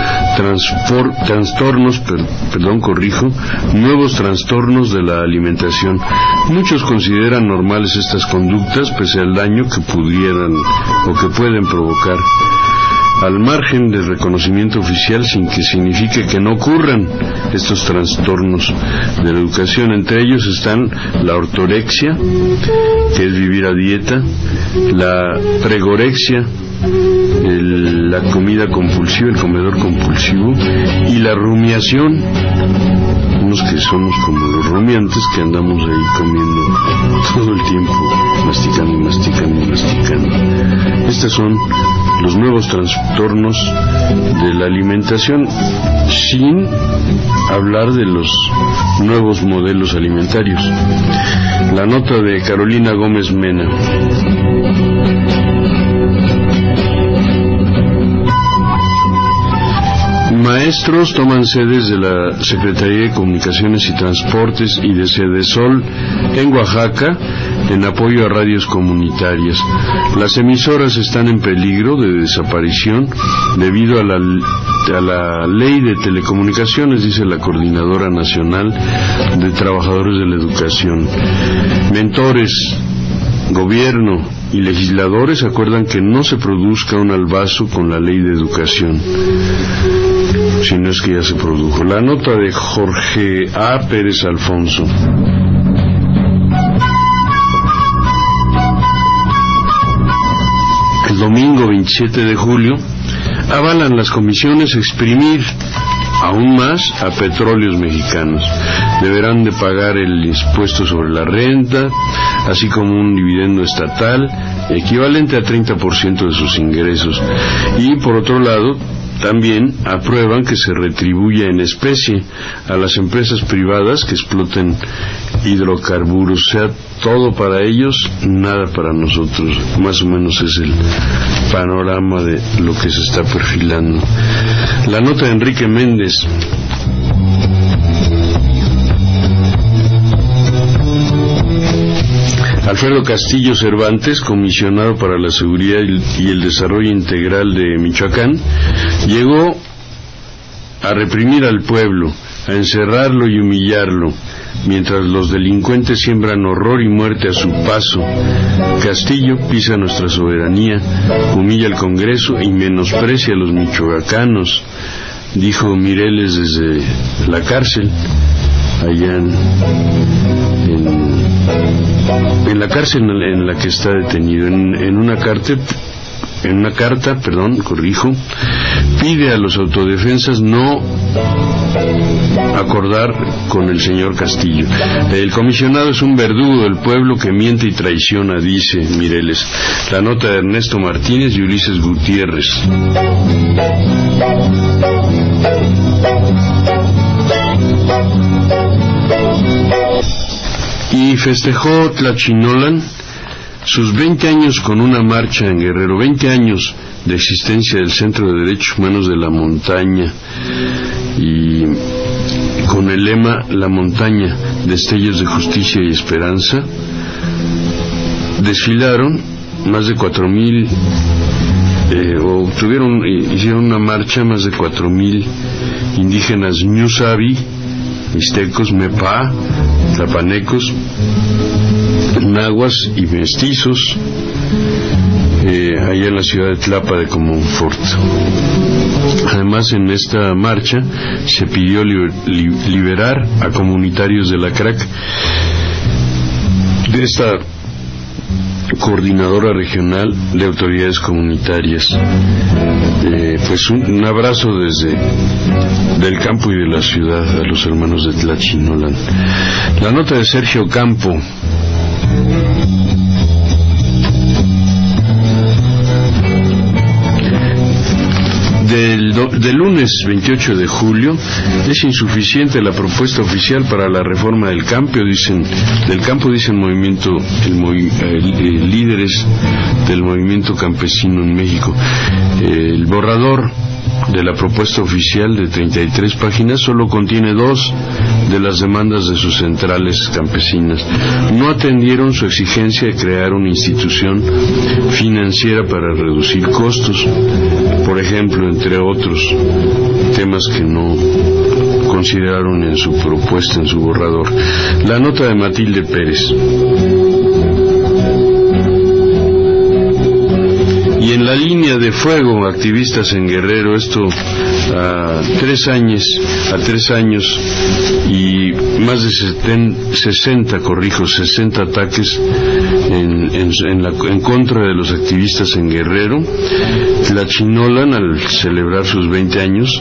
trastornos de la alimentación. Muchos consideran normales estas conductas pese al daño que pudieran o que pueden provocar, al margen del reconocimiento oficial, sin que signifique que no ocurran estos trastornos de la educación. Entre ellos están la ortorexia, que es vivir a dieta, la pregorexia, la comida compulsiva, el comedor compulsivo, y la rumiación, unos que somos como los rumiantes que andamos ahí comiendo todo el tiempo, masticando y masticando y masticando. Estos son los nuevos trastornos de la alimentación, sin hablar de los nuevos modelos alimentarios. La nota de Carolina Gómez Mena. maestros toman sedes de la Secretaría de Comunicaciones y Transportes y de Sedesol en Oaxaca en apoyo a radios comunitarias. Las emisoras están en peligro de desaparición debido a la ley de telecomunicaciones, dice la Coordinadora Nacional de Trabajadores de la Educación. Mentores, gobierno y legisladores acuerdan que no se produzca un albazo con la ley de educación, si no es que ya se produjo. La nota de Jorge A. Pérez Alfonso. El domingo 27 de julio avalan las comisiones exprimir aún más a Petróleos Mexicanos. Deberán de pagar el impuesto sobre la renta, así como un dividendo estatal equivalente a 30% de sus ingresos. Y por otro lado, también aprueban que se retribuya en especie a las empresas privadas que exploten hidrocarburos. O sea, todo para ellos, nada para nosotros. Más o menos es el panorama de lo que se está perfilando. La nota de Enrique Méndez. Alfredo Castillo Cervantes, comisionado para la seguridad y el desarrollo integral de Michoacán, llegó a reprimir al pueblo, a encerrarlo y humillarlo, mientras los delincuentes siembran horror y muerte a su paso. Castillo pisa nuestra soberanía, humilla al Congreso y menosprecia a los michoacanos, dijo Mireles desde la cárcel, allá en la cárcel en la que está detenido. En una carta, pide a los autodefensas no acordar con el señor Castillo. El comisionado es un verdugo del pueblo que miente y traiciona, dice Mireles. La nota de Ernesto Martínez y Ulises Gutiérrez. Y festejó Tlachinolan sus 20 años con una marcha en Guerrero, 20 años de existencia del Centro de Derechos Humanos de la Montaña, y con el lema La Montaña, destellos de justicia y esperanza. Desfilaron más de 4,000, hicieron una marcha más de 4,000 indígenas ñusabi, mixtecos, mepá, tlapanecos, nahuas y mestizos, allá en la ciudad de Tlapa de Comonfort. Además, en esta marcha se pidió liberar a comunitarios de la CRAC, de esta coordinadora regional de autoridades comunitarias. Pues un abrazo desde del campo y de la ciudad a los hermanos de Tlachinolan. La nota de Sergio Campo. Del lunes 28 de julio es insuficiente la propuesta oficial para la reforma del campo, dicen líderes del movimiento campesino en México. El borrador de la propuesta oficial de 33 páginas solo contiene 2 de las demandas de sus centrales campesinas. No atendieron su exigencia de crear una institución financiera para reducir costos, por ejemplo, entre otros temas que no consideraron en su propuesta, en su borrador. La nota de Matilde Pérez. Y en la línea de fuego, activistas en Guerrero, esto a 3 años y más de 60 ataques en contra de los activistas en Guerrero. Tlachinolan, al celebrar sus 20 años,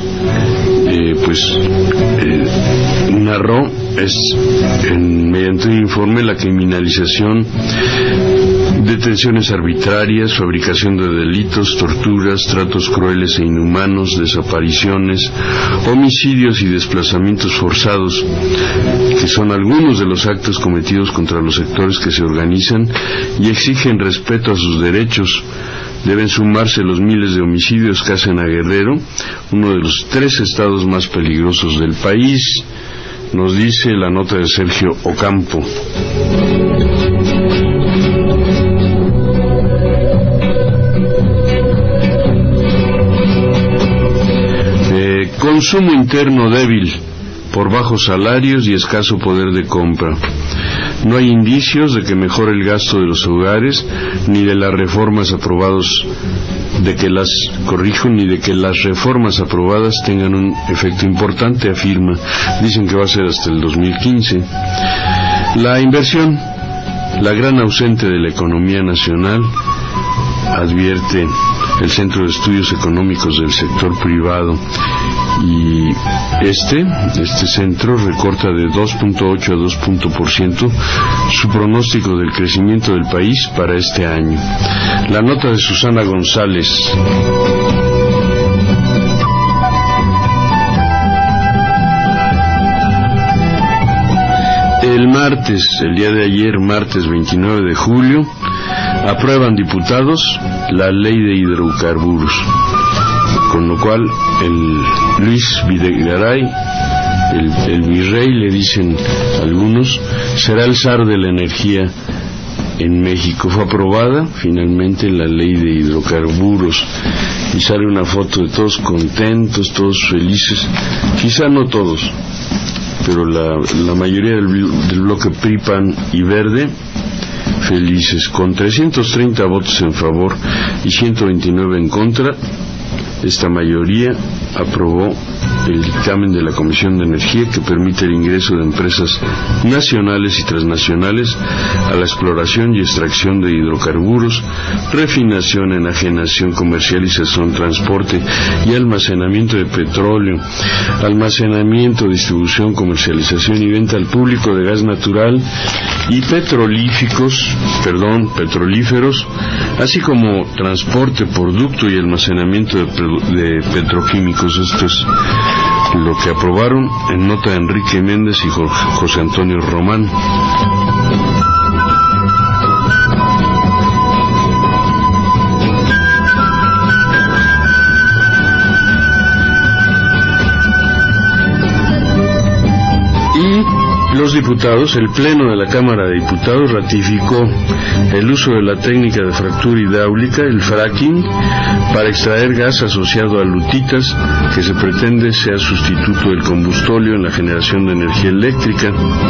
narró mediante un informe la criminalización, detenciones arbitrarias, fabricación de delitos, torturas, tratos crueles e inhumanos, desapariciones, homicidios y desplazamientos forzados, que son algunos de los actos cometidos contra los sectores que se organizan y exigen respeto a sus derechos, Deben sumarse los miles de homicidios que hacen a Guerrero uno de los 3 estados más peligrosos del país, nos dice la nota de Sergio Ocampo. Consumo interno débil por bajos salarios y escaso poder de compra. No hay indicios de que mejore el gasto de los hogares, ni de las reformas aprobadas, ni de que las reformas aprobadas tengan un efecto importante, afirma. Dicen que va a ser hasta el 2015. La inversión, la gran ausente de la economía nacional, advierte el Centro de Estudios Económicos del Sector Privado, y este centro recorta de 2.8 a 2% su pronóstico del crecimiento del país para este año. La nota de Susana González. El día de ayer, martes 29 de julio, aprueban diputados la ley de hidrocarburos, con lo cual el Luis Videgaray, el virrey, le dicen algunos, será el zar de la energía en México. Fue aprobada finalmente la ley de hidrocarburos y sale una foto de todos contentos, todos felices, quizá no todos, pero la mayoría del bloque PRI, PAN y Verde felices. Con 330 votos en favor y 129 en contra, esta mayoría aprobó el dictamen de la Comisión de Energía que permite el ingreso de empresas nacionales y transnacionales a la exploración y extracción de hidrocarburos, refinación, enajenación, comercialización, transporte y almacenamiento de petróleo, almacenamiento, distribución, comercialización y venta al público de gas natural y petrolíferos, así como transporte, producto y almacenamiento de petroquímicos. Esto es lo que aprobaron en nota de Enrique Méndez y José Antonio Román. Los diputados, el Pleno de la Cámara de Diputados ratificó el uso de la técnica de fractura hidráulica, el fracking, para extraer gas asociado a lutitas, que se pretende sea sustituto del combustóleo en la generación de energía eléctrica.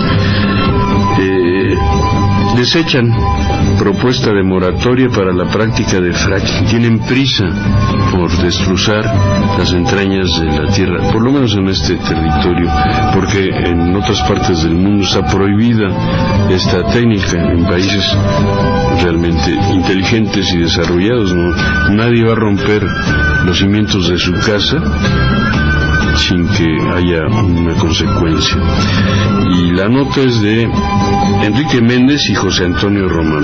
Desechan propuesta de moratoria para la práctica de fracking. Tienen prisa por destrozar las entrañas de la tierra, por lo menos en este territorio, porque en otras partes del mundo está prohibida esta técnica en países realmente inteligentes y desarrollados. Nadie va a romper los cimientos de su casa sin que haya una consecuencia. Y la nota es de Enrique Méndez y José Antonio Román.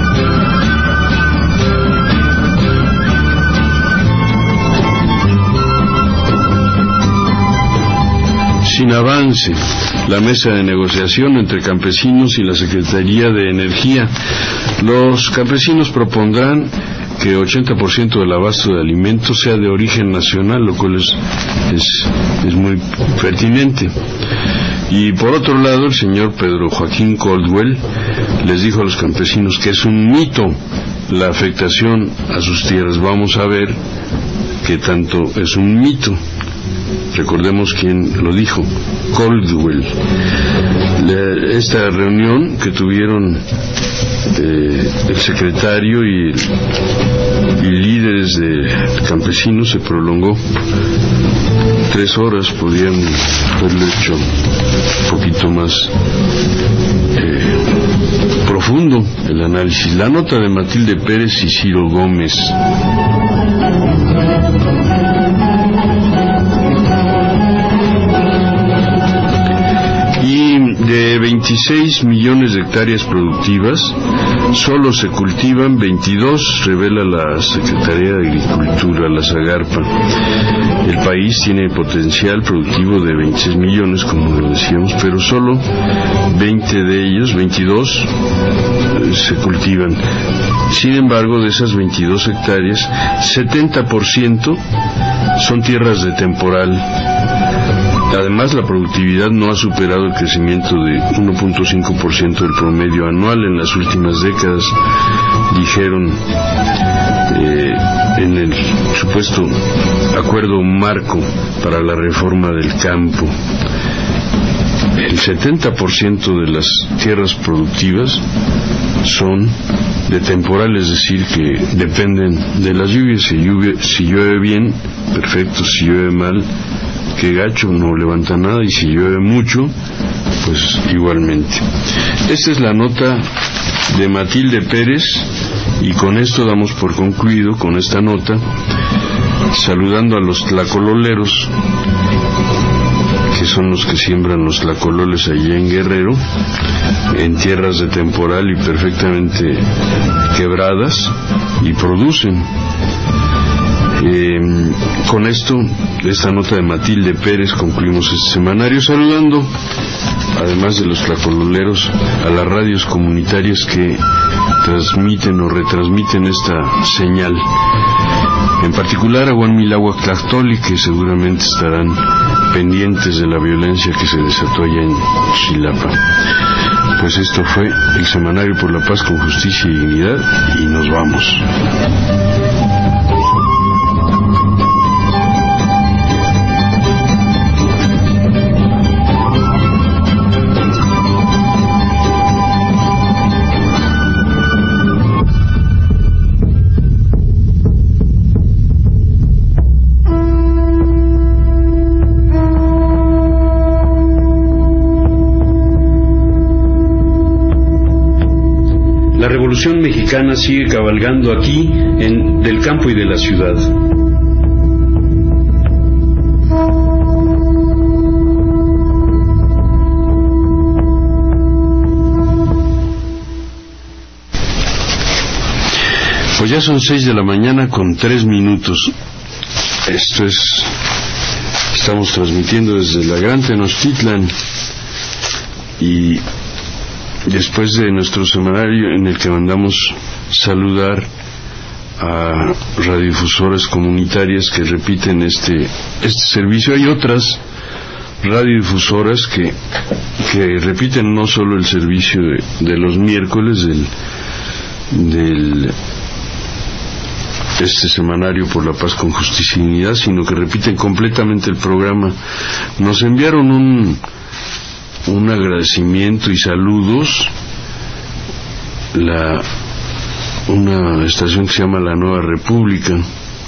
Sin avance la mesa de negociación entre campesinos y la Secretaría de Energía. Los campesinos propondrán que 80% del abasto de alimentos sea de origen nacional, lo cual es muy pertinente. Y por otro lado, el señor Pedro Joaquín Caldwell les dijo a los campesinos que es un mito la afectación a sus tierras. Vamos a ver qué tanto es un mito. Recordemos quién lo dijo, Caldwell. Esta reunión que tuvieron el secretario y líderes de campesinos se prolongó 3 horas. Podían haberlo hecho un poquito más profundo el análisis. La nota de Matilde Pérez y Ciro Gómez. Y de 26 millones de hectáreas productivas, solo se cultivan 22, revela la Secretaría de Agricultura, la Zagarpa. El país tiene potencial productivo de 26 millones, como lo decíamos, pero solo 20 de ellos, 22, se cultivan. Sin embargo, de esas 22 hectáreas, 70% son tierras de temporal. Además, la productividad no ha superado el crecimiento de 1.5% del promedio anual en las últimas décadas, dijeron en el supuesto acuerdo marco para la reforma del campo. El 70% de las tierras productivas son de temporal, es decir, que dependen de las lluvias. Si llueve bien, perfecto; si llueve mal, que gacho, no levanta nada; y si llueve mucho, pues igualmente. Esta es la nota de Matilde Pérez, y con esto damos por concluido con esta nota, saludando a los tlacololeros, que son los que siembran los tlacololes allí en Guerrero, en tierras de temporal y perfectamente quebradas, y producen. Con esto, esta nota de Matilde Pérez, concluimos este semanario, saludando, además de los tlacololeros, a las radios comunitarias que transmiten o retransmiten esta señal, en particular a Guanmiláhuac Tlactoli, que seguramente estarán pendientes de la violencia que se desató allá en Xilapa. Pues esto fue el Semanario por la Paz con Justicia y Dignidad, y nos vamos. La Revolución Mexicana sigue cabalgando aquí, del campo y de la ciudad. Pues ya son 6 de la mañana con 3 minutos. Estamos transmitiendo desde la Gran Tenochtitlan, y después de nuestro semanario en el que mandamos saludar a radiodifusoras comunitarias que repiten este servicio, hay otras radiodifusoras que repiten no solo el servicio de los miércoles del semanario por la paz con justicia y dignidad, sino que repiten completamente el programa. Nos enviaron un agradecimiento y saludos una estación que se llama La Nueva República,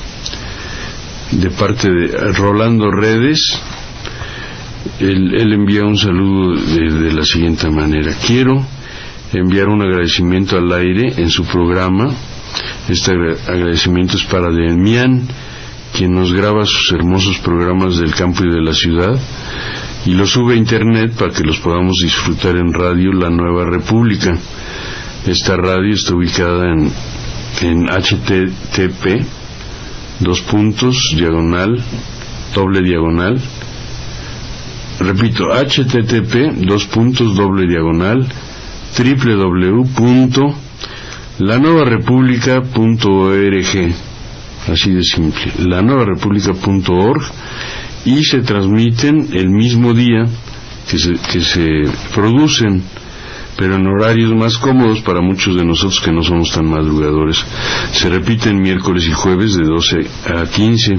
de parte de Rolando Redes. Él envía un saludo de la siguiente manera: quiero enviar un agradecimiento al aire en su programa. Este agradecimiento es para Demián, quien nos graba sus hermosos programas del campo y de la ciudad y los sube a internet para que los podamos disfrutar en radio La Nueva República. Esta radio está ubicada en http // repito, http www.lanuevarepublica.org, así de simple, lanuevarepublica.org, y se transmiten el mismo día que se producen, pero en horarios más cómodos para muchos de nosotros que no somos tan madrugadores. Se repiten miércoles y jueves de 12 a 15.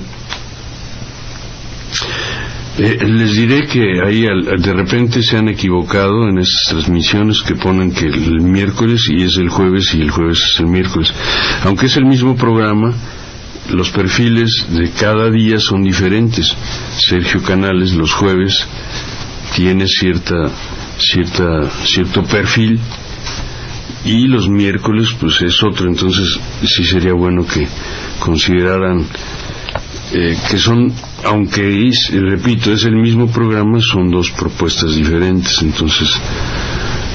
Les diré que ahí de repente se han equivocado en esas transmisiones, que ponen que el miércoles y es el jueves y el jueves es el miércoles. Aunque es el mismo programa, los perfiles de cada día son diferentes. Sergio Canales los jueves tiene cierto perfil, y los miércoles pues es otro. Entonces sí sería bueno que consideraran que son, aunque repito, es el mismo programa, son dos propuestas diferentes. Entonces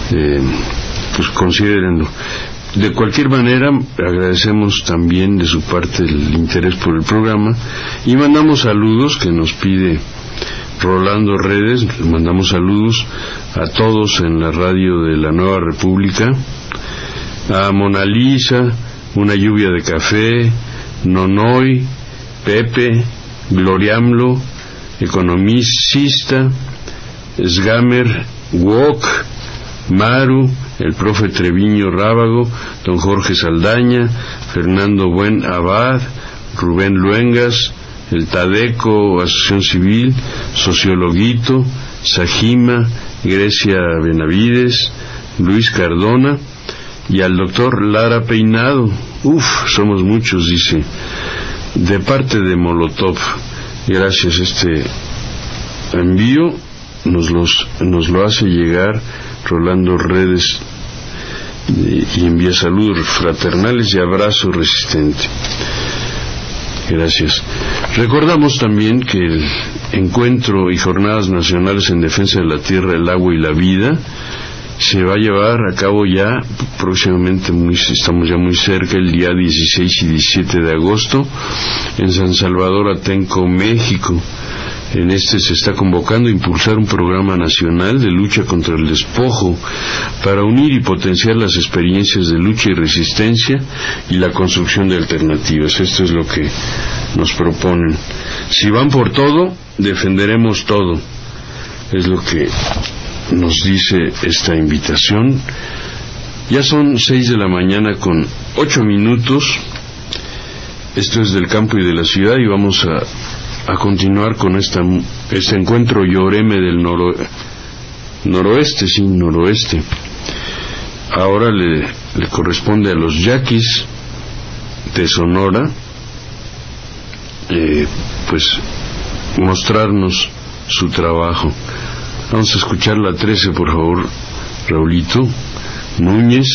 pues considérenlo. De cualquier manera, agradecemos también de su parte el interés por el programa y mandamos saludos que nos pide Rolando Redes. Mandamos saludos a todos en la radio de la Nueva República, a Mona Lisa, Una Lluvia de Café, Nonoy, Pepe, Gloriamlo, Economicista, Sgamer, Wok, Maru, el profe Treviño Rábago, don Jorge Saldaña, Fernando Buen Abad, Rubén Luengas, el Tadeco, Asociación Civil, Sociologuito, Sajima, Grecia Benavides, Luis Cardona y al doctor Lara Peinado. Somos muchos, dice, de parte de Molotov. Gracias. Este envío nos lo hace llegar Rolando Redes y envía saludos fraternales y abrazo resistente. Gracias. Recordamos también que el Encuentro y Jornadas Nacionales en Defensa de la Tierra, el Agua y la Vida se va a llevar a cabo ya próximamente, estamos ya muy cerca, el día 16 y 17 de agosto en San Salvador Atenco, México. En este se está convocando a impulsar un programa nacional de lucha contra el despojo para unir y potenciar las experiencias de lucha y resistencia y la construcción de alternativas. Esto es lo que nos proponen. Si van por todo, defenderemos todo. Es lo que nos dice esta invitación. Ya son 6 de la mañana con 8 minutos. Esto es del campo y de la ciudad y vamos a continuar con este encuentro Lloreme del noroeste. Ahora le corresponde a los yaquis de Sonora pues mostrarnos su trabajo. Vamos a escuchar la 13, por favor, Raulito Núñez.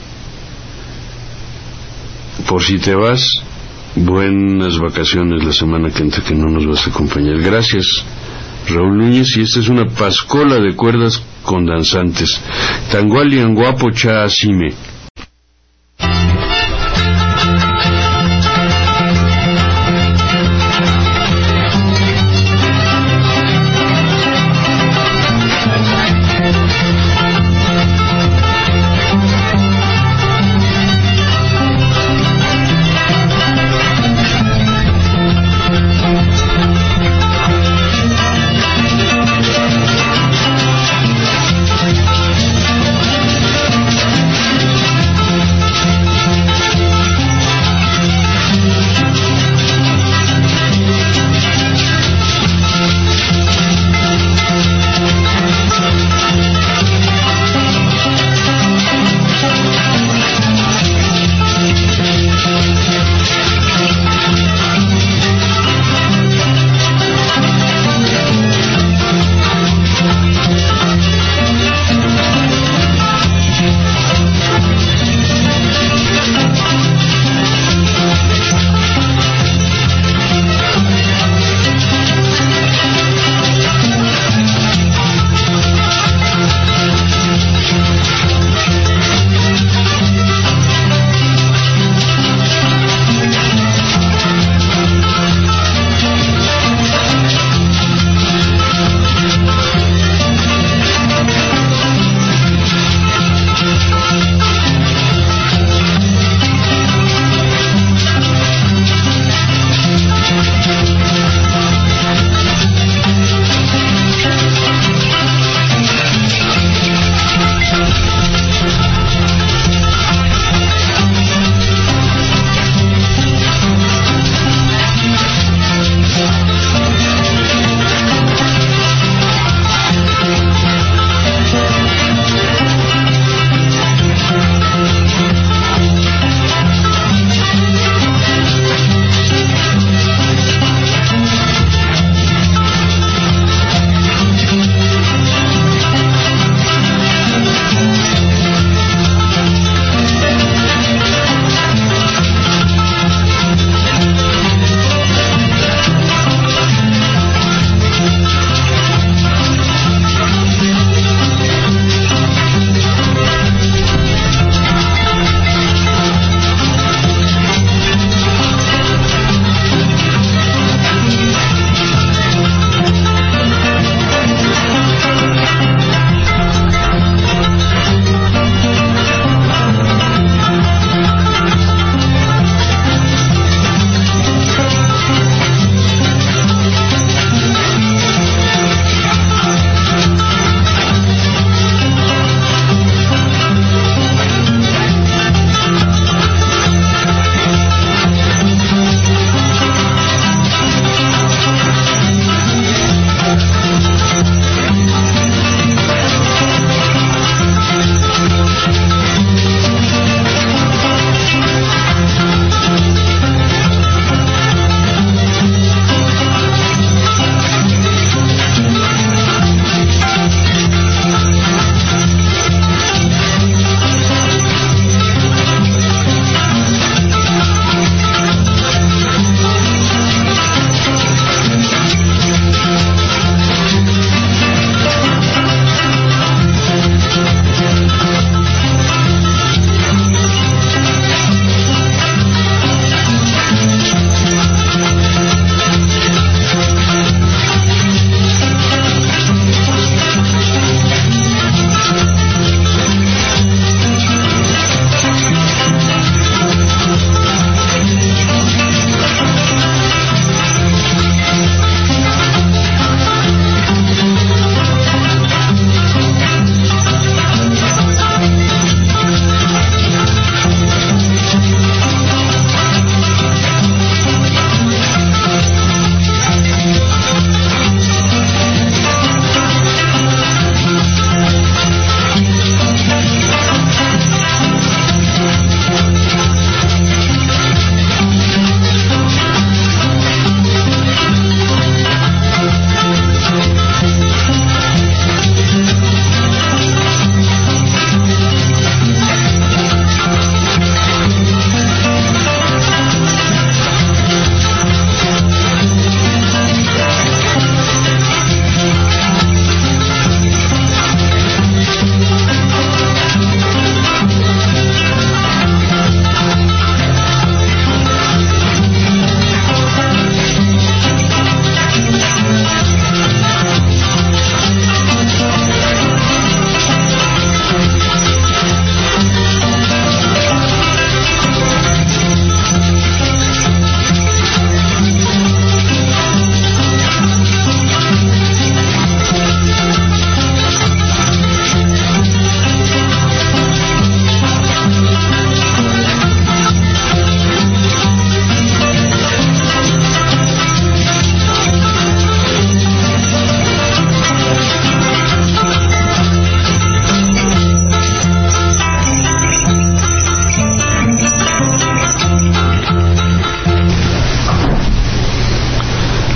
Por si te vas, buenas vacaciones la semana que entra, que no nos vas a acompañar. Gracias, Raúl Núñez. Y esta es una pascola de cuerdas con danzantes. Tangualian guapo cha asime.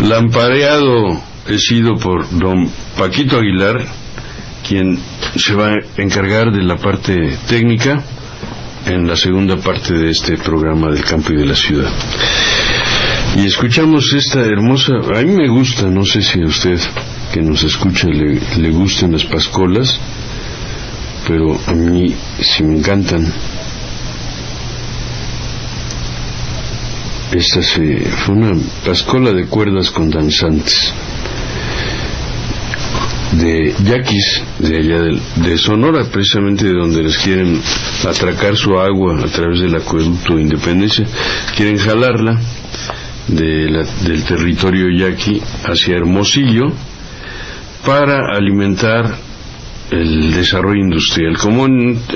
Lampareado he sido por don Paquito Aguilar, quien se va a encargar de la parte técnica en la segunda parte de este programa del campo y de la ciudad. Y escuchamos esta hermosa, a mí me gusta, no sé si a usted que nos escucha le gustan las pascolas, pero a mí sí me encantan. Esta fue una pascola de cuerdas con danzantes de yaquis de allá de Sonora, precisamente de donde les quieren atracar su agua a través del acueducto de Independencia. Quieren jalarla del territorio yaqui hacia Hermosillo para alimentar el desarrollo industrial, como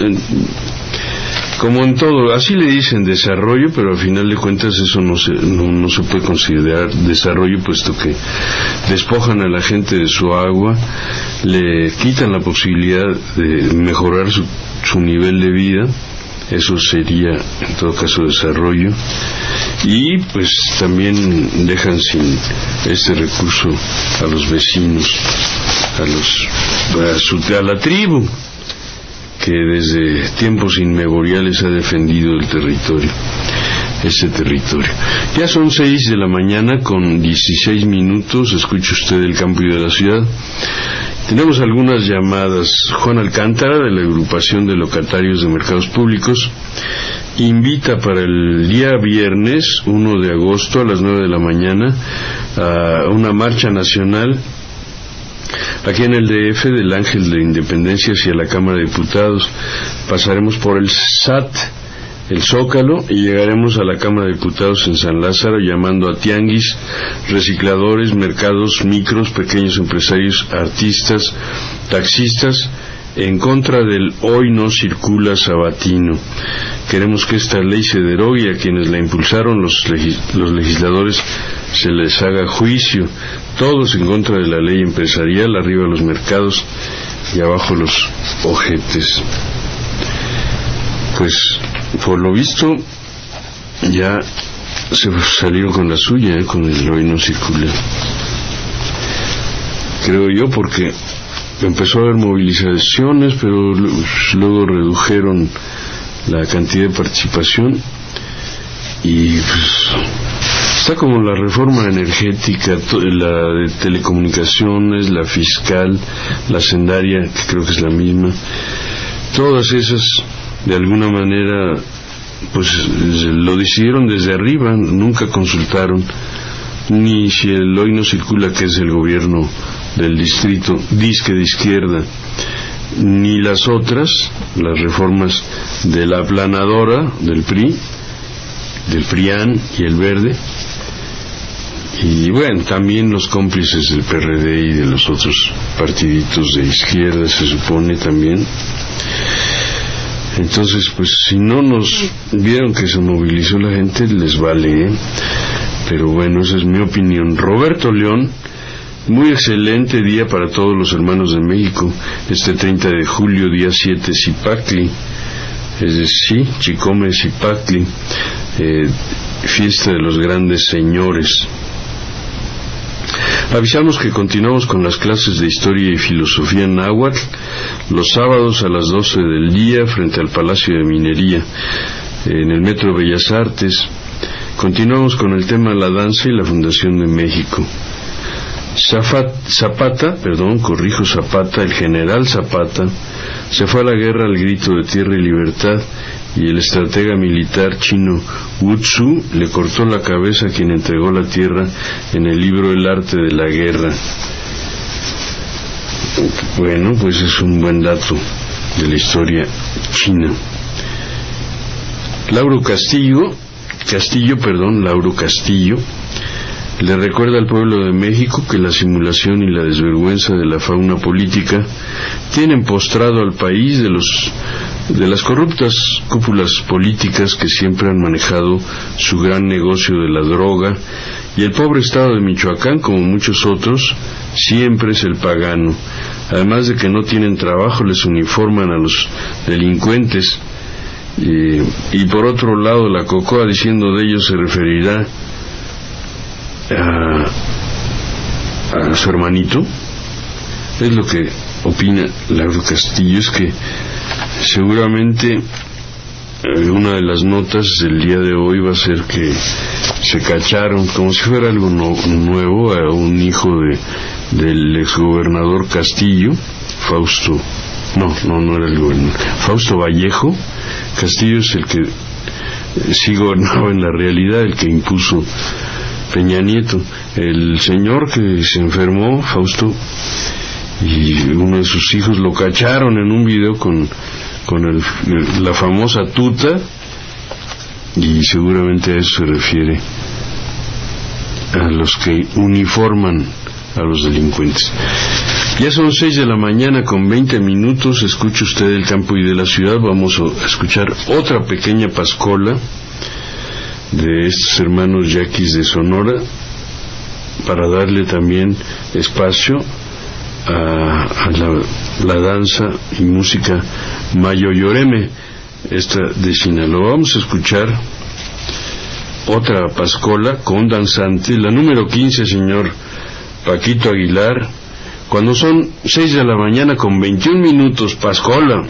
en todo, así le dicen desarrollo, pero al final de cuentas eso no se puede considerar desarrollo, puesto que despojan a la gente de su agua, le quitan la posibilidad de mejorar su nivel de vida. Eso sería en todo caso desarrollo, y pues también dejan sin este recurso a los vecinos, a la tribu que desde tiempos inmemoriales ha defendido ese territorio. Ya son 6 de la mañana con 16 minutos, escucha usted el campo y de la ciudad. Tenemos algunas llamadas. Juan Alcántara, de la agrupación de locatarios de mercados públicos, invita para el día viernes 1 de agosto a las 9 de la mañana a una marcha nacional aquí en el DF del Ángel de la Independencia hacia la Cámara de Diputados. Pasaremos por el SAT, el Zócalo, y llegaremos a la Cámara de Diputados en San Lázaro, llamando a tianguis, recicladores, mercados, micros, pequeños empresarios, artistas, taxistas, en contra del hoy no circula sabatino. Queremos que esta ley se derogue y a quienes la impulsaron, los legisladores, se les haga juicio. Todos en contra de la ley empresarial, arriba los mercados y abajo los ojetes. Pues por lo visto ya se salieron con la suya, con el hoy no circula, creo yo, porque empezó a haber movilizaciones, pero luego redujeron la cantidad de participación, y pues está como la reforma energética, la de telecomunicaciones, la fiscal, la hacendaria, que creo que es la misma. Todas esas, de alguna manera, pues lo decidieron desde arriba, nunca consultaron, ni si el hoy no circula, que es el gobierno del distrito, disque de izquierda, ni las otras, las reformas de la aplanadora del PRI, del PRIAN y el Verde, y bueno, también los cómplices del PRD y de los otros partiditos de izquierda, se supone también. Entonces, pues si no nos vieron que se movilizó la gente, les vale, ¿eh? Pero bueno, esa es mi opinión. Roberto León: muy excelente día para todos los hermanos de México, este 30 de julio, día 7, Zipacli, es decir, Chicome Zipacli, fiesta de los grandes señores. Avisamos que continuamos con las clases de historia y filosofía náhuatl los sábados a las 12 del día frente al Palacio de Minería, en el Metro Bellas Artes. Continuamos con el tema la danza y la Fundación de México. Zapata, el general Zapata, se fue a la guerra al grito de tierra y libertad, y el estratega militar chino Wu Tzu le cortó la cabeza a quien entregó la tierra en el libro El arte de la guerra. Bueno, pues es un buen dato de la historia china. Lauro Castillo le recuerda al pueblo de México que la simulación y la desvergüenza de la fauna política tienen postrado al país de las corruptas cúpulas políticas que siempre han manejado su gran negocio de la droga, y el pobre estado de Michoacán, como muchos otros, siempre es el pagano. Además de que no tienen trabajo, les uniforman a los delincuentes, y por otro lado la Cocoa, diciendo de ellos, se referirá a su hermanito. Es lo que opina Lauro Castillo, es que seguramente una de las notas del día de hoy va a ser que se cacharon, como si fuera algo nuevo, a un hijo del exgobernador Castillo, Fausto Vallejo. Castillo es el que sí gobernaba en la realidad, el que impuso Peña Nieto. El señor que se enfermó, Fausto, y uno de sus hijos lo cacharon en un video con la famosa tuta, y seguramente a eso se refiere, a los que uniforman a los delincuentes. Ya son 6 de la mañana con 20 minutos. Escucha usted del campo y de la ciudad. Vamos a escuchar otra pequeña pascola de estos hermanos yaquis de Sonora, para darle también espacio a la danza y música mayoyoreme, esta de Sinaloa. Vamos a escuchar otra pascola con danzante, la número 15, señor Paquito Aguilar, cuando son 6 de la mañana con 21 minutos, pascola.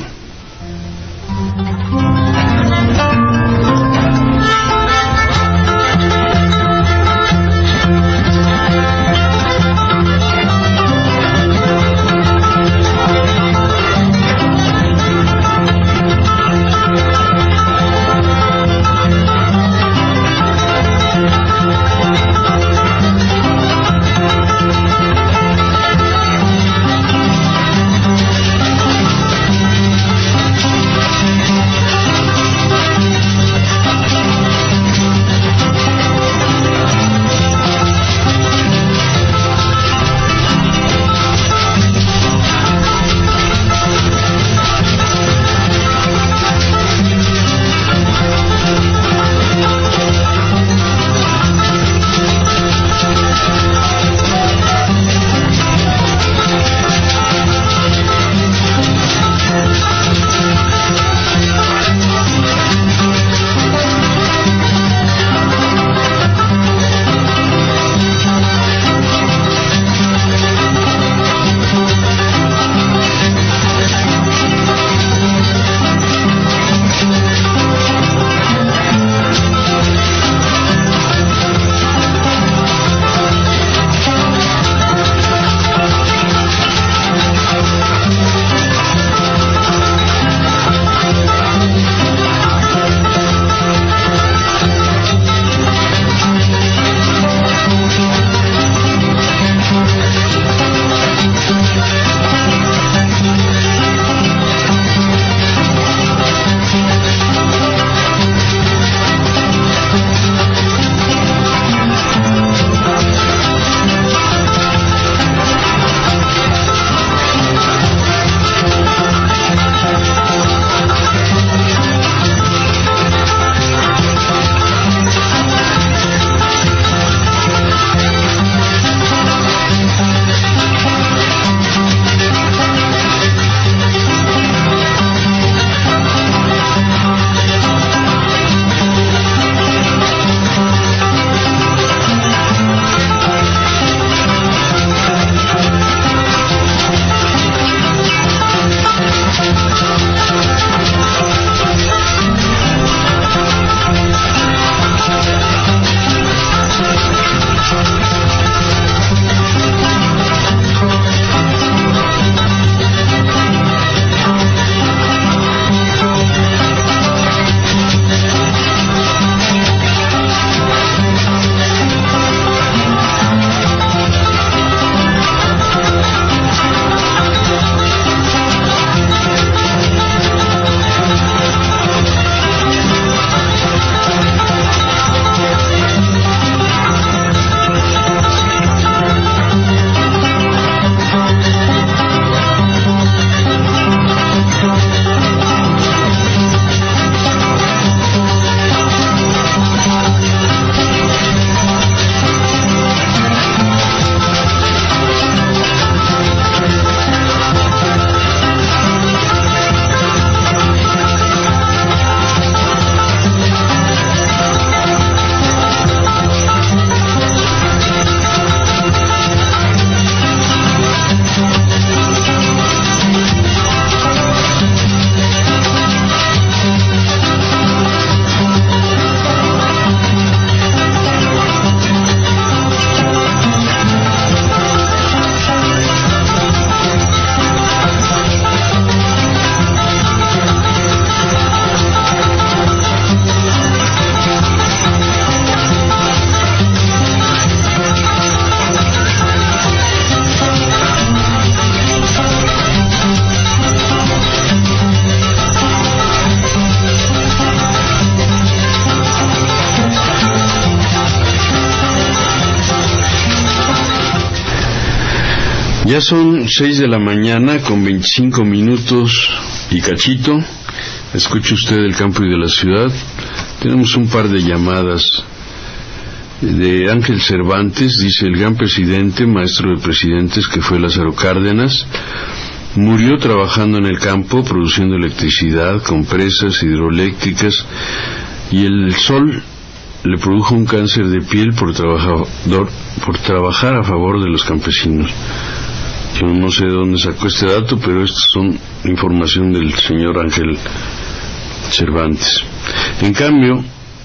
Ya son 6 de la mañana con 25 minutos y cachito. Escuche usted del campo y de la ciudad. Tenemos un par de llamadas de Ángel Cervantes. Dice: el gran presidente, maestro de presidentes que fue Lázaro Cárdenas, murió trabajando en el campo, produciendo electricidad con presas hidroeléctricas, y el sol le produjo un cáncer de piel por trabajar a favor de los campesinos. Yo no sé de dónde sacó este dato, pero estas son información del señor Ángel Cervantes. En cambio,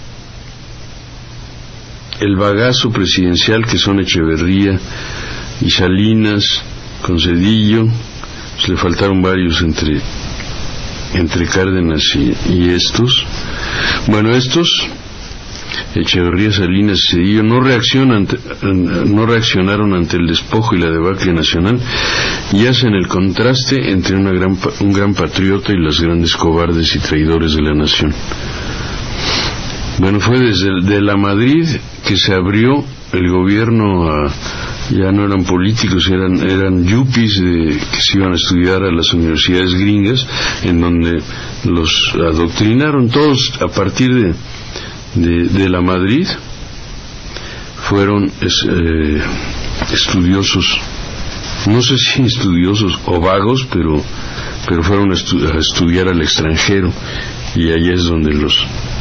el bagazo presidencial que son Echeverría y Salinas con Zedillo, pues le faltaron varios entre Cárdenas y estos. Bueno, estos, Echeverría, Salinas y Zedillo, no reaccionaron ante el despojo y la debacle nacional, y hacen el contraste entre un gran patriota y los grandes cobardes y traidores de la nación. Bueno, fue desde la Madrid que se abrió el gobierno ya no eran políticos, eran yuppies que se iban a estudiar a las universidades gringas, en donde los adoctrinaron todos a partir de la Madrid. Fueron estudiosos, no sé si estudiosos o vagos, pero fueron a estudiar al extranjero, y allá es donde los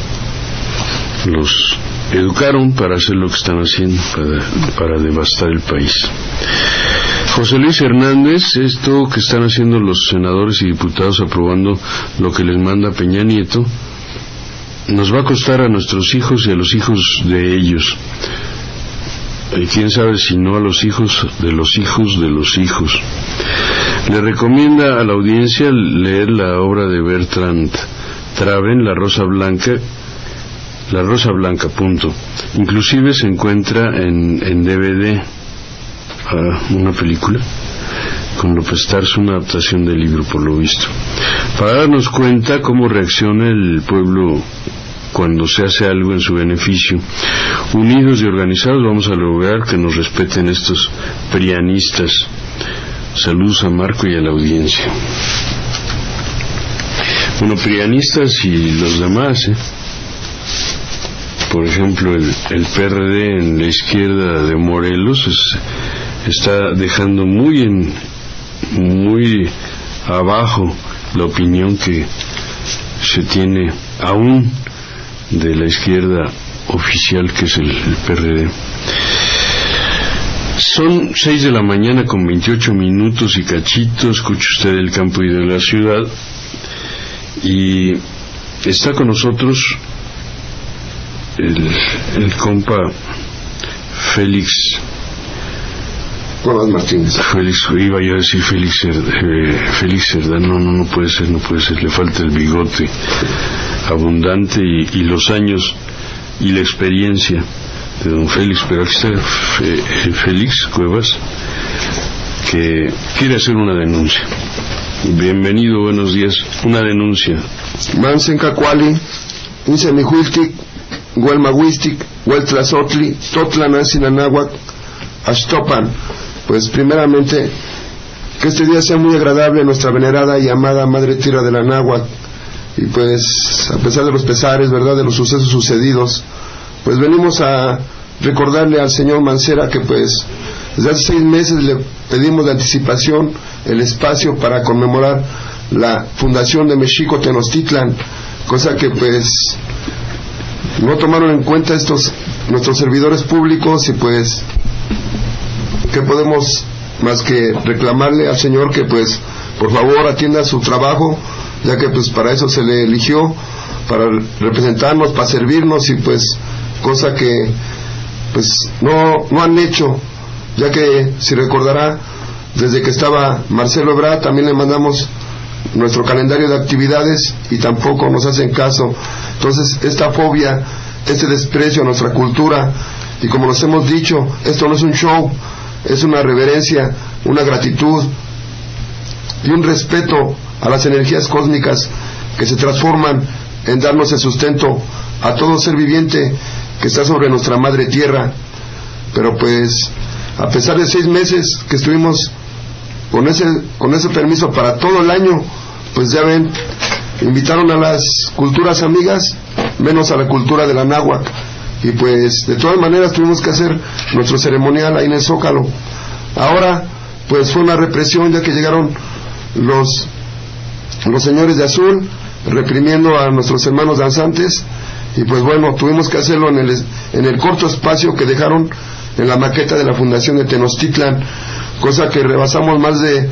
educaron para hacer lo que están haciendo, para devastar el país. José Luis Hernández, esto que están haciendo los senadores y diputados aprobando lo que les manda Peña Nieto, nos va a costar a nuestros hijos y a los hijos de ellos, y quién sabe si no a los hijos de los hijos de los hijos. Le recomienda a la audiencia leer la obra de Bertrand Traven, La Rosa Blanca, punto. Inclusive se encuentra en DVD, una película con López Tarso, una adaptación del libro por lo visto, para darnos cuenta cómo reacciona el pueblo cuando se hace algo en su beneficio. Unidos y organizados vamos a lograr que nos respeten estos prianistas. Saludos a Marco y a la audiencia. Bueno, prianistas y los demás, por ejemplo, el PRD en la izquierda de Morelos está dejando muy abajo la opinión que se tiene aún de la izquierda oficial, que es el PRD. Son 6 de la mañana con 28 minutos y cachito. Escucha usted el campo y de la ciudad, y está con nosotros el compa Félix Martínez. Iba yo a decir Félix Cerdán. No puede ser, le falta el bigote abundante y los años y la experiencia de don Félix, pero aquí está Félix Cuevas, que quiere hacer una denuncia. Bienvenido, buenos días. Una denuncia. Mansen Cacuali, Insemihuiltic, Huelmahuistic, Hueltlazotli, Totlanancinanahuac, Axtopan. Pues primeramente, que este día sea muy agradable a nuestra venerada y amada Madre Tierra de la Náhuatl, y pues a pesar de los pesares, verdad, de los sucesos sucedidos, pues venimos a recordarle al señor Mancera que pues desde hace 6 meses le pedimos de anticipación el espacio para conmemorar la fundación de Mexico Tenochtitlan, cosa que pues no tomaron en cuenta nuestros servidores públicos, y pues que podemos más que reclamarle al señor que pues por favor atienda su trabajo, ya que pues para eso se le eligió, para representarnos, para servirnos, y pues cosa que pues no han hecho, ya que si recordará, desde que estaba Marcelo Ebrard también le mandamos nuestro calendario de actividades y tampoco nos hacen caso. Entonces esta fobia, este desprecio a nuestra cultura, y como nos hemos dicho, esto no es un show, es una reverencia, una gratitud y un respeto a las energías cósmicas que se transforman en darnos el sustento a todo ser viviente que está sobre nuestra madre tierra. Pero pues a pesar de 6 meses que estuvimos con ese permiso para todo el año, pues ya ven, invitaron a las culturas amigas, menos a la cultura de la náhuatl, y pues de todas maneras tuvimos que hacer nuestro ceremonial ahí en el Zócalo. Ahora pues fue una represión, ya que llegaron los señores de azul reprimiendo a nuestros hermanos danzantes, y pues bueno, tuvimos que hacerlo en el corto espacio que dejaron en la maqueta de la Fundación de Tenochtitlan, cosa que rebasamos más de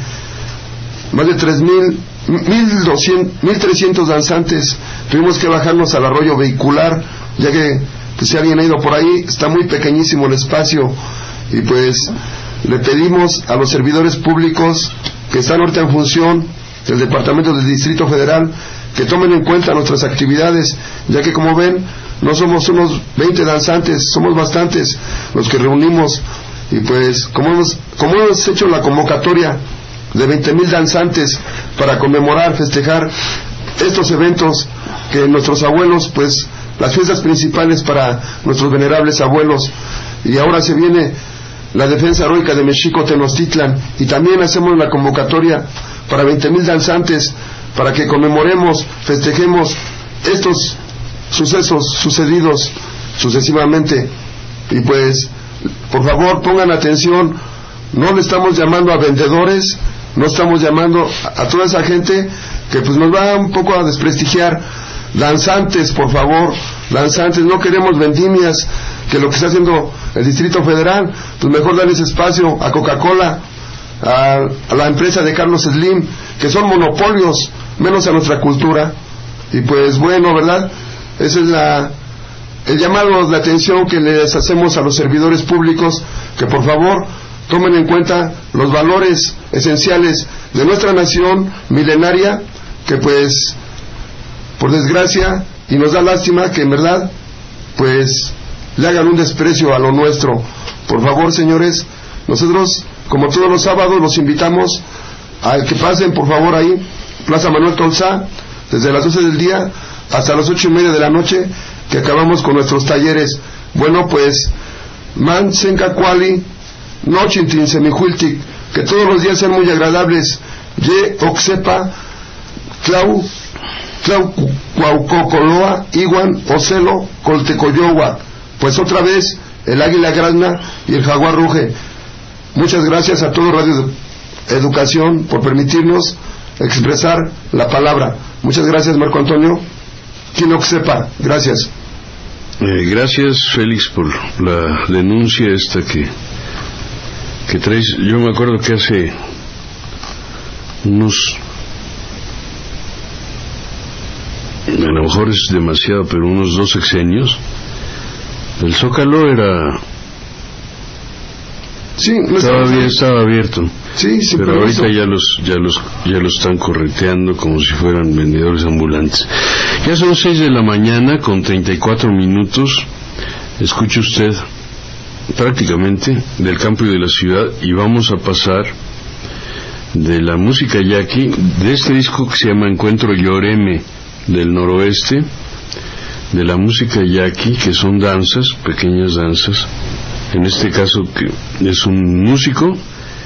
1,300 danzantes. Tuvimos que bajarnos al arroyo vehicular, ya que pues, si alguien ha ido por ahí, está muy pequeñísimo el espacio, y pues le pedimos a los servidores públicos que están ahorita en función del Departamento del Distrito Federal que tomen en cuenta nuestras actividades, ya que como ven, no somos unos 20 danzantes, somos bastantes los que reunimos, y pues como hemos hecho la convocatoria de 20,000 danzantes para conmemorar, festejar estos eventos que nuestros abuelos, pues las fiestas principales para nuestros venerables abuelos, y ahora se viene la defensa heroica de Mexico Tenochtitlan, y también hacemos la convocatoria para 20,000 danzantes para que conmemoremos, festejemos estos sucesos sucedidos sucesivamente. Y pues por favor pongan atención, no le estamos llamando a vendedores, no estamos llamando a toda esa gente que pues nos va un poco a desprestigiar. Danzantes, por favor, danzantes, no queremos vendimias, que lo que está haciendo el Distrito Federal, pues mejor darles espacio a Coca-Cola, a la empresa de Carlos Slim, que son monopolios, menos a nuestra cultura. Y pues bueno, ¿verdad? Ese es el llamado de atención que les hacemos a los servidores públicos, que por favor tomen en cuenta los valores esenciales de nuestra nación milenaria, que pues por desgracia, y nos da lástima que en verdad pues le hagan un desprecio a lo nuestro. Por favor, señores, nosotros como todos los sábados los invitamos a que pasen por favor ahí, Plaza Manuel Tolsá, desde las 12 del día hasta las 8:30 de la noche, que acabamos con nuestros talleres. Bueno, pues man sencacuali nochintin semijuiltic, que todos los días sean muy agradables. Ye oxepa clau cuaucocoloa iguan ocelo coltecoyowa. Pues otra vez el águila grazna y el jaguar ruge. Muchas gracias a todo Radio Educación por permitirnos expresar la palabra. Muchas gracias, Marco Antonio. Quien no sepa, gracias. Gracias, Félix, por la denuncia esta que traes. Yo me acuerdo que hace unos, a lo mejor es demasiado, pero unos 2 sexenios, el Zócalo era... Sí, todavía estaba abierto. Sí, pero ahorita ya los están correteando como si fueran vendedores ambulantes. Ya son 6 de la mañana con 34 minutos. Escuche usted prácticamente del campo y de la ciudad, y vamos a pasar de la música yaqui, de este disco que se llama Encuentro Lloreme del Noroeste, de la música yaqui, que son danzas, pequeñas danzas. En este caso que es un músico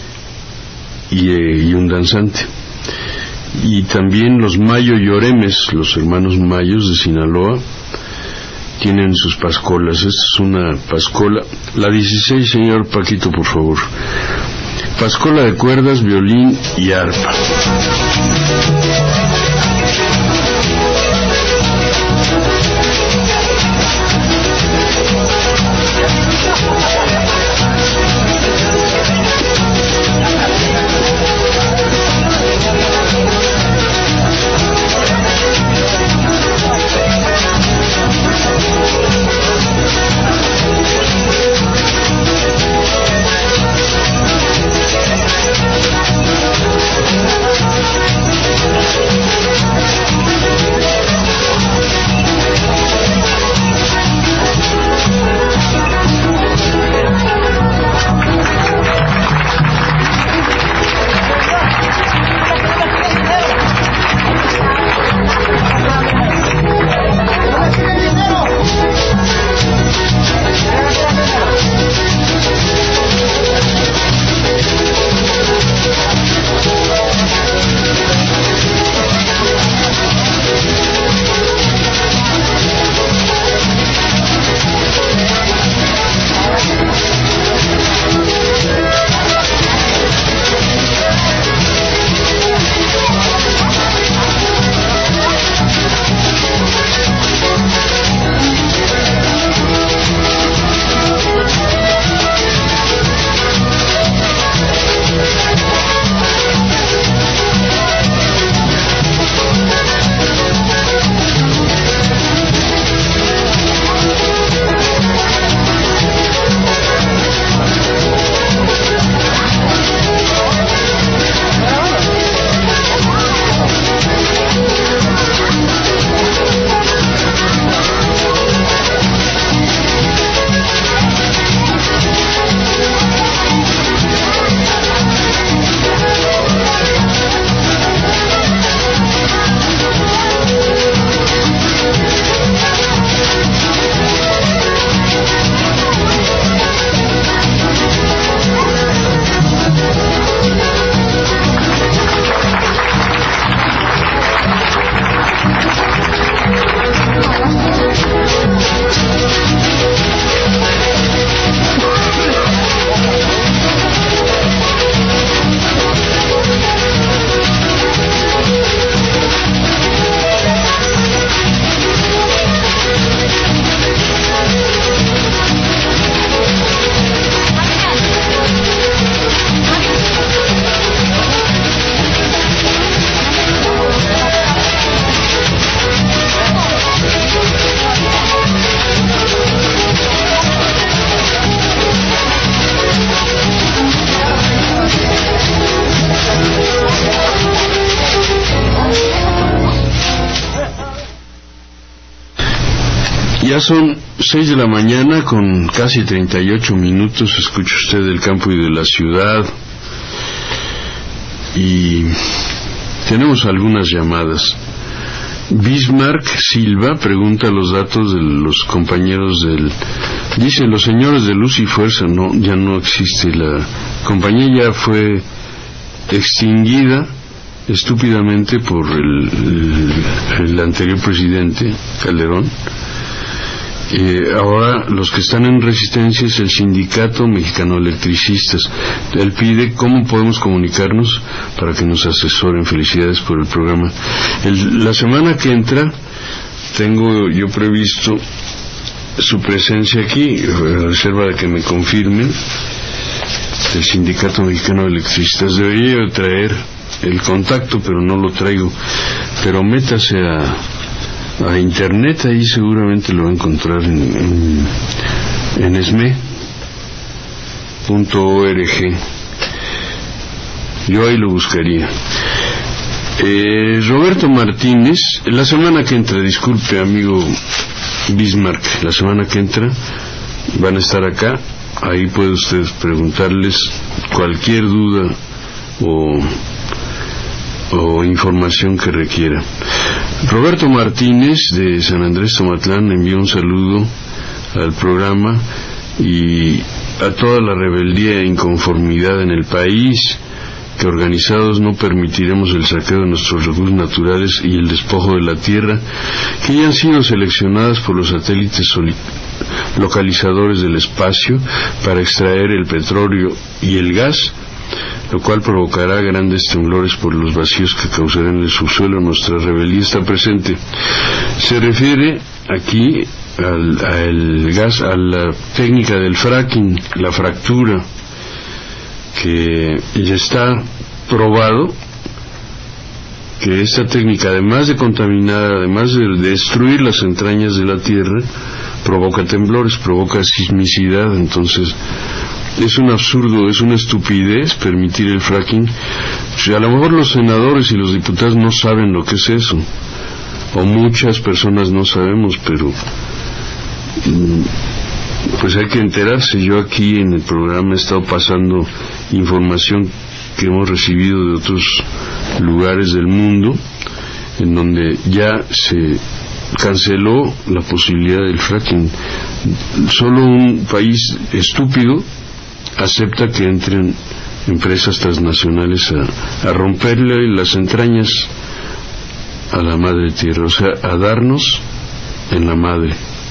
y un danzante. Y también los Mayo Lloremes, los hermanos Mayos de Sinaloa, tienen sus pascolas. Esta es una pascola, la 16, señor Paquito, por favor. Pascola de cuerdas, violín y arpa. Ya son 6 de la mañana con casi 38 minutos. Escucha usted del campo y de la ciudad. Y tenemos algunas llamadas. Bismarck Silva pregunta los datos de los compañeros del... Dicen los señores de Luz y Fuerza, no, ya no existe. La compañía ya fue extinguida estúpidamente por el anterior presidente Calderón. Ahora los que están en resistencia es el Sindicato Mexicano de Electricistas. Él pide cómo podemos comunicarnos para que nos asesoren. Felicidades por el programa. La semana que entra tengo yo previsto su presencia aquí, a reserva de que me confirmen, del Sindicato Mexicano de Electricistas. Debería yo traer el contacto, pero no lo traigo. Pero métase a internet, ahí seguramente lo va a encontrar en esme.org. Yo ahí lo buscaría. Roberto Martínez, la semana que entra, disculpe amigo Bismarck, la semana que entra van a estar acá. Ahí puede usted preguntarles cualquier duda o información que requiera. Roberto Martínez de San Andrés Tomatlán envió un saludo al programa y a toda la rebeldía e inconformidad en el país, que organizados no permitiremos el saqueo de nuestros recursos naturales y el despojo de la tierra, que ya han sido seleccionadas por los satélites localizadores del espacio para extraer el petróleo y el gas, lo cual provocará grandes temblores por los vacíos que causarán en el subsuelo. Nuestra rebeldía está presente. Se refiere aquí al gas, a la técnica del fracking, la fractura, que ya está probado que esta técnica, además de contaminar, además de destruir las entrañas de la tierra, provoca temblores, provoca sismicidad. Entonces es un absurdo, es una estupidez permitir el fracking. O sea, a lo mejor los senadores y los diputados no saben lo que es eso, o muchas personas no sabemos, pero pues hay que enterarse. Yo aquí en el programa he estado pasando información que hemos recibido de otros lugares del mundo, en donde ya se canceló la posibilidad del fracking. Solo un país estúpido acepta que entren empresas transnacionales a romperle las entrañas a la madre tierra, o sea, a darnos en la madre.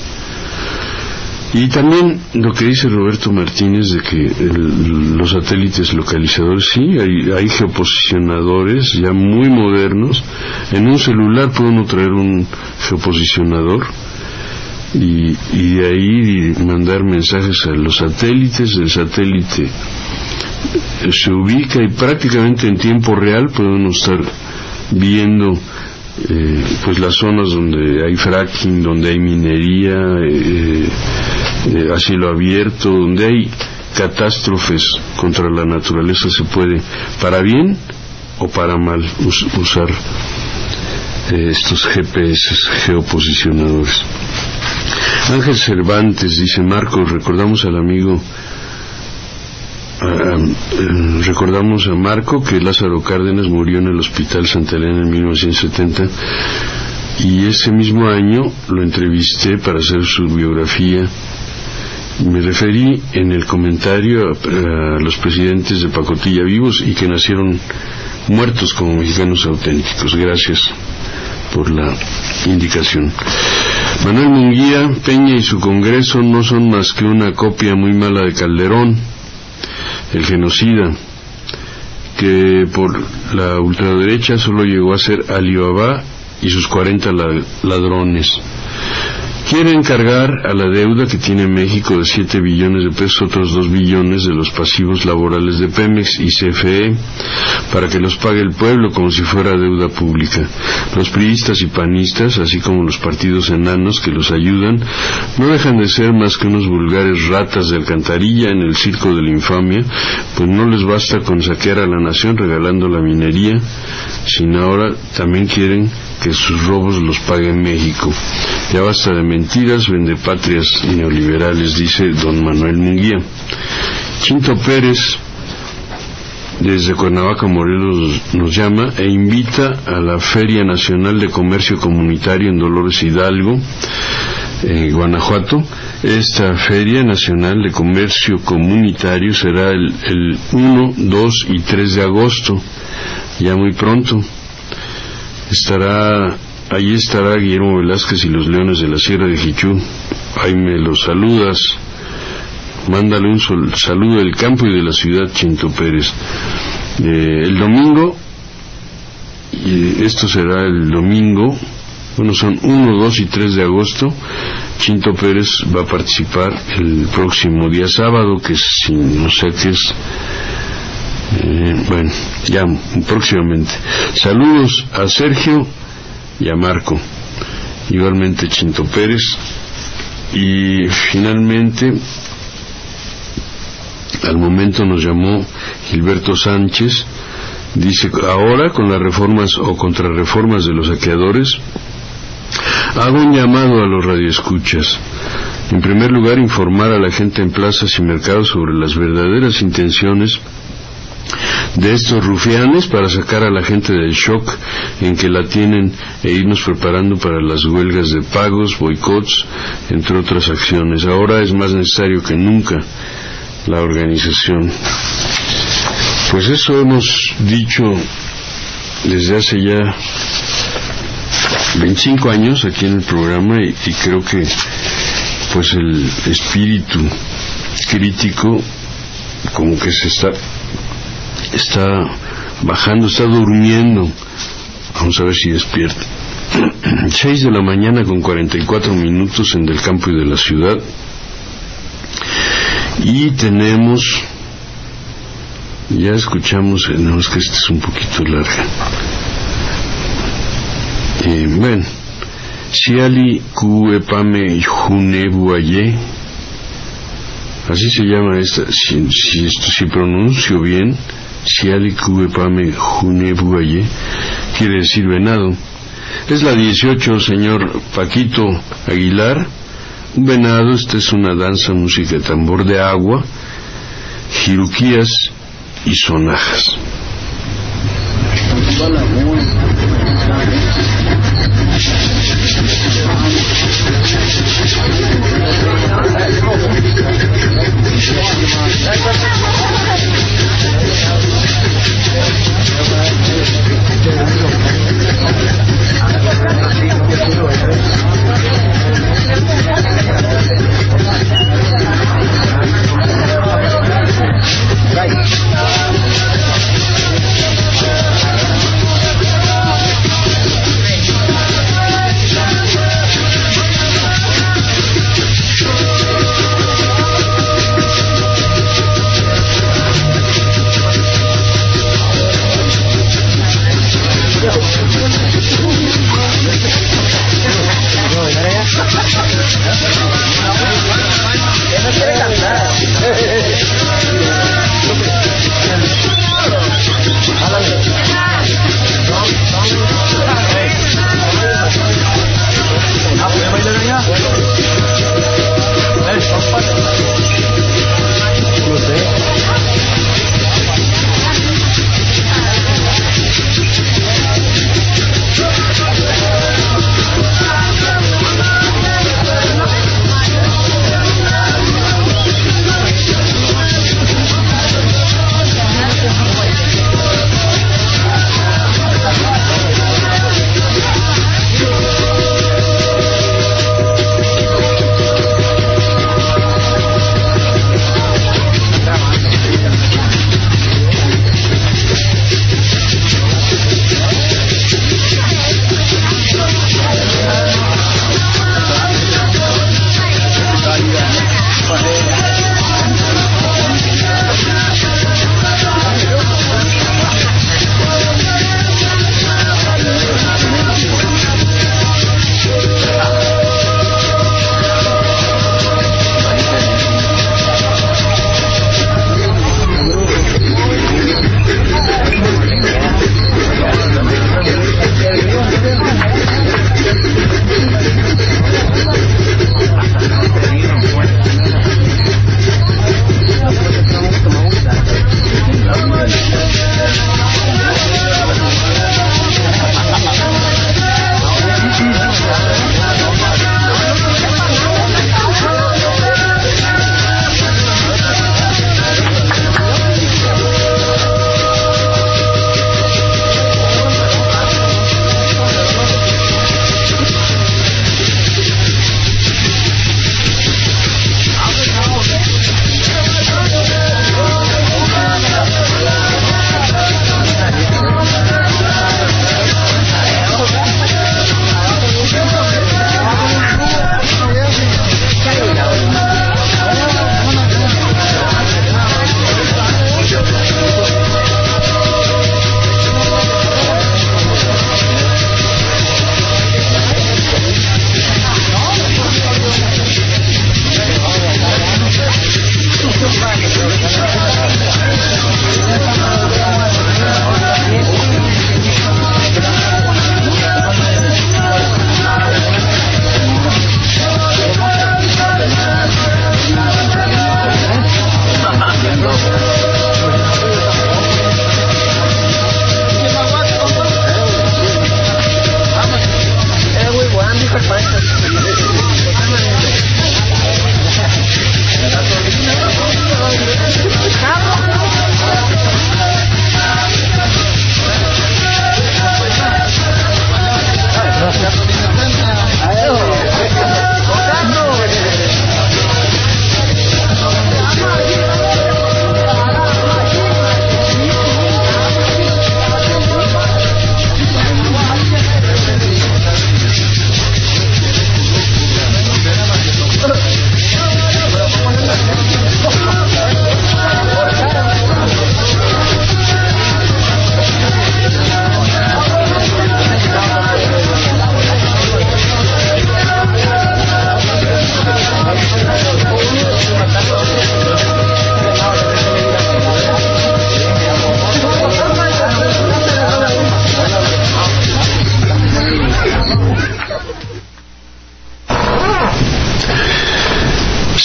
Y también lo que dice Roberto Martínez de que los satélites localizadores, sí, hay geoposicionadores ya muy modernos. En un celular puede uno traer un geoposicionador y de ahí mandar mensajes a los satélites. El satélite se ubica y prácticamente en tiempo real puede uno estar viendo pues las zonas donde hay fracking, donde hay minería a cielo abierto, donde hay catástrofes contra la naturaleza. Se puede, para bien o para mal, usar estos GPS geoposicionadores. Ángel Cervantes dice: Marcos, recordamos a Marco que Lázaro Cárdenas murió en el Hospital Santa Elena en 1970, y ese mismo año lo entrevisté para hacer su biografía. Me referí en el comentario a los presidentes de pacotilla vivos y que nacieron muertos como mexicanos auténticos. Gracias por la indicación. Manuel Munguía: Peña y su Congreso no son más que una copia muy mala de Calderón, el genocida, que por la ultraderecha solo llegó a ser Alibaba y sus 40 ladrones. Quieren cargar a la deuda que tiene México de 7 billones de pesos otros 2 billones de los pasivos laborales de Pemex y CFE para que los pague el pueblo como si fuera deuda pública. Los priistas y panistas, así como los partidos enanos que los ayudan, no dejan de ser más que unos vulgares ratas de alcantarilla en el circo de la infamia, pues no les basta con saquear a la nación regalando la minería, sino ahora también quieren que sus robos los pague México. Ya basta de mentiras, vendepatrias neoliberales, dice don Manuel Munguía. Chinto Pérez, desde Cuernavaca, Morelos, nos llama e invita a la Feria Nacional de Comercio Comunitario en Dolores Hidalgo, Guanajuato. Esta Feria Nacional de Comercio Comunitario será el 1, 2 y 3 de agosto, ya muy pronto. Allí estará Guillermo Velázquez y los Leones de la Sierra de Jichú. Ahí me los saludas. Mándale un saludo del campo y de la ciudad, Chinto Pérez. El domingo, y esto será el domingo, son 1, 2 y 3 de agosto, Chinto Pérez va a participar el próximo día sábado, que no sé qué es, ya próximamente. Saludos a Sergio y a Marco, igualmente Chinto Pérez. Y finalmente, al momento nos llamó Gilberto Sánchez, dice: ahora con las reformas o contrarreformas de los saqueadores, hago un llamado a los radioescuchas. En primer lugar, informar a la gente en plazas y mercados sobre las verdaderas intenciones de estos rufianes para sacar a la gente del shock en que la tienen e irnos preparando para las huelgas de pagos, boicots, entre otras acciones. Ahora es más necesario que nunca la organización. Pues eso hemos dicho desde hace ya 25 años aquí en el programa, y creo que pues el espíritu crítico como que se está bajando, está durmiendo. Vamos a ver si despierta. 6 de la mañana con 44 minutos en Del Campo y de la Ciudad. Y tenemos, ya escuchamos, no, es que esta es un poquito larga. Siali Kuepame Junebuaye, así se llama esta, si pronuncio bien, Siali Kuepame Junebuaye, quiere decir venado. Es la 18, señor Paquito Aguilar. Un venado, esta es una danza, música, tambor de agua, jiruquías y sonajas.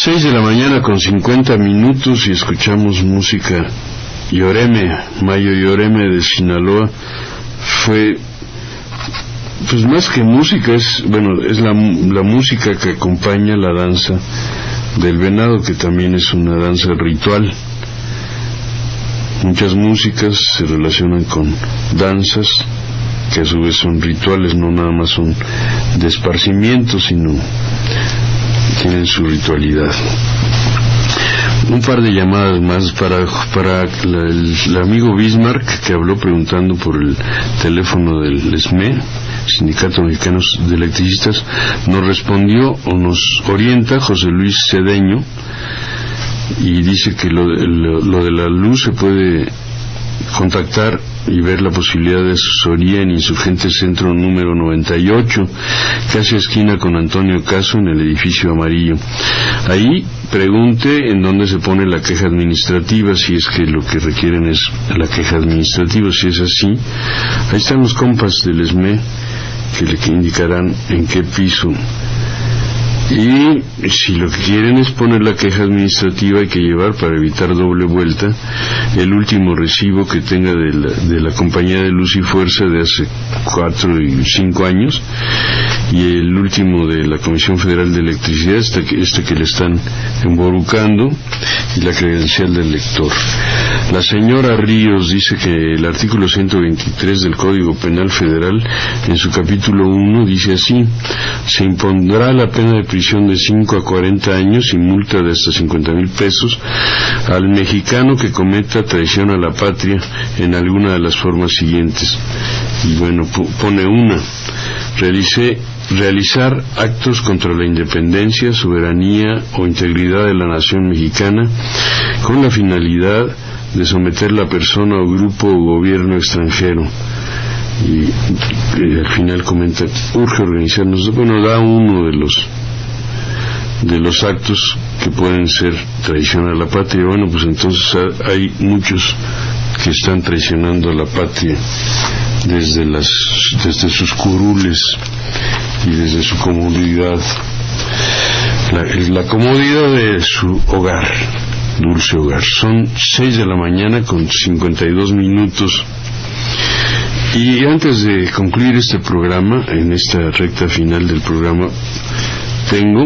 6 de la mañana con 50 minutos y escuchamos música. Yoreme, Mayo Yoreme de Sinaloa. Fue, pues más que música, es la música que acompaña la danza del venado, que también es una danza ritual. Muchas músicas se relacionan con danzas que a su vez son rituales, no nada más son de esparcimiento, sino tienen su ritualidad. Un par de llamadas más para el amigo Bismarck, que habló preguntando por el teléfono del SME, Sindicato Mexicano de Electricistas. Nos respondió o nos orienta José Luis Cedeño, y dice que lo de la luz se puede contactar y ver la posibilidad de asesoría en Insurgente Centro número 98, casi esquina con Antonio Caso, en el edificio amarillo. Ahí pregunte en dónde se pone la queja administrativa, si es que lo que requieren es la queja administrativa. Si es así, ahí están los compas del SME que le indicarán en qué piso. Y si lo que quieren es poner la queja administrativa, hay que llevar, para evitar doble vuelta, el último recibo que tenga de la compañía de Luz y Fuerza de hace 4 y 5 años, y el último de la Comisión Federal de Electricidad, este que le están emborucando, y la credencial del lector. La señora Ríos dice que el artículo 123 del Código Penal Federal, en su capítulo 1, dice así: se impondrá la pena de prisión de 5 a 40 años y multa de hasta 50,000 pesos al mexicano que cometa traición a la patria en alguna de las formas siguientes. Y bueno, pone una: realizar actos contra la independencia, soberanía o integridad de la nación mexicana con la finalidad de someter la persona o grupo o gobierno extranjero. Y al final comenta: urge organizarnos. Bueno, da uno de los actos que pueden ser traición a la patria. Bueno, pues entonces hay muchos que están traicionando a la patria desde sus curules y desde su comodidad, la comodidad de su hogar, dulce hogar. Son 6 de la mañana con 52 minutos. Y antes de concluir este programa, en esta recta final del programa, tengo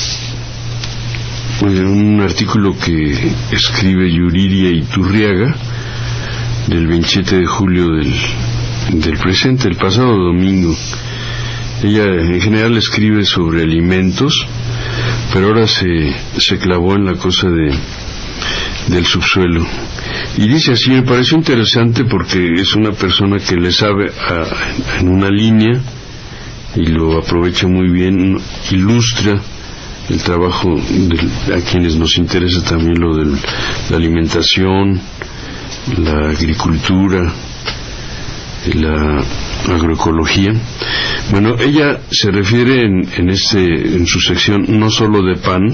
un artículo que escribe Yuriria Iturriaga, del 27 de julio del presente, el pasado domingo. Ella en general escribe sobre alimentos, pero ahora se clavó en la cosa del subsuelo. Y dice así: me pareció interesante porque es una persona que le sabe en una línea y lo aprovecha muy bien, ilustra el trabajo a quienes nos interesa también lo de la alimentación, la agricultura, la agroecología. Bueno, ella se refiere en su sección no solo de pan,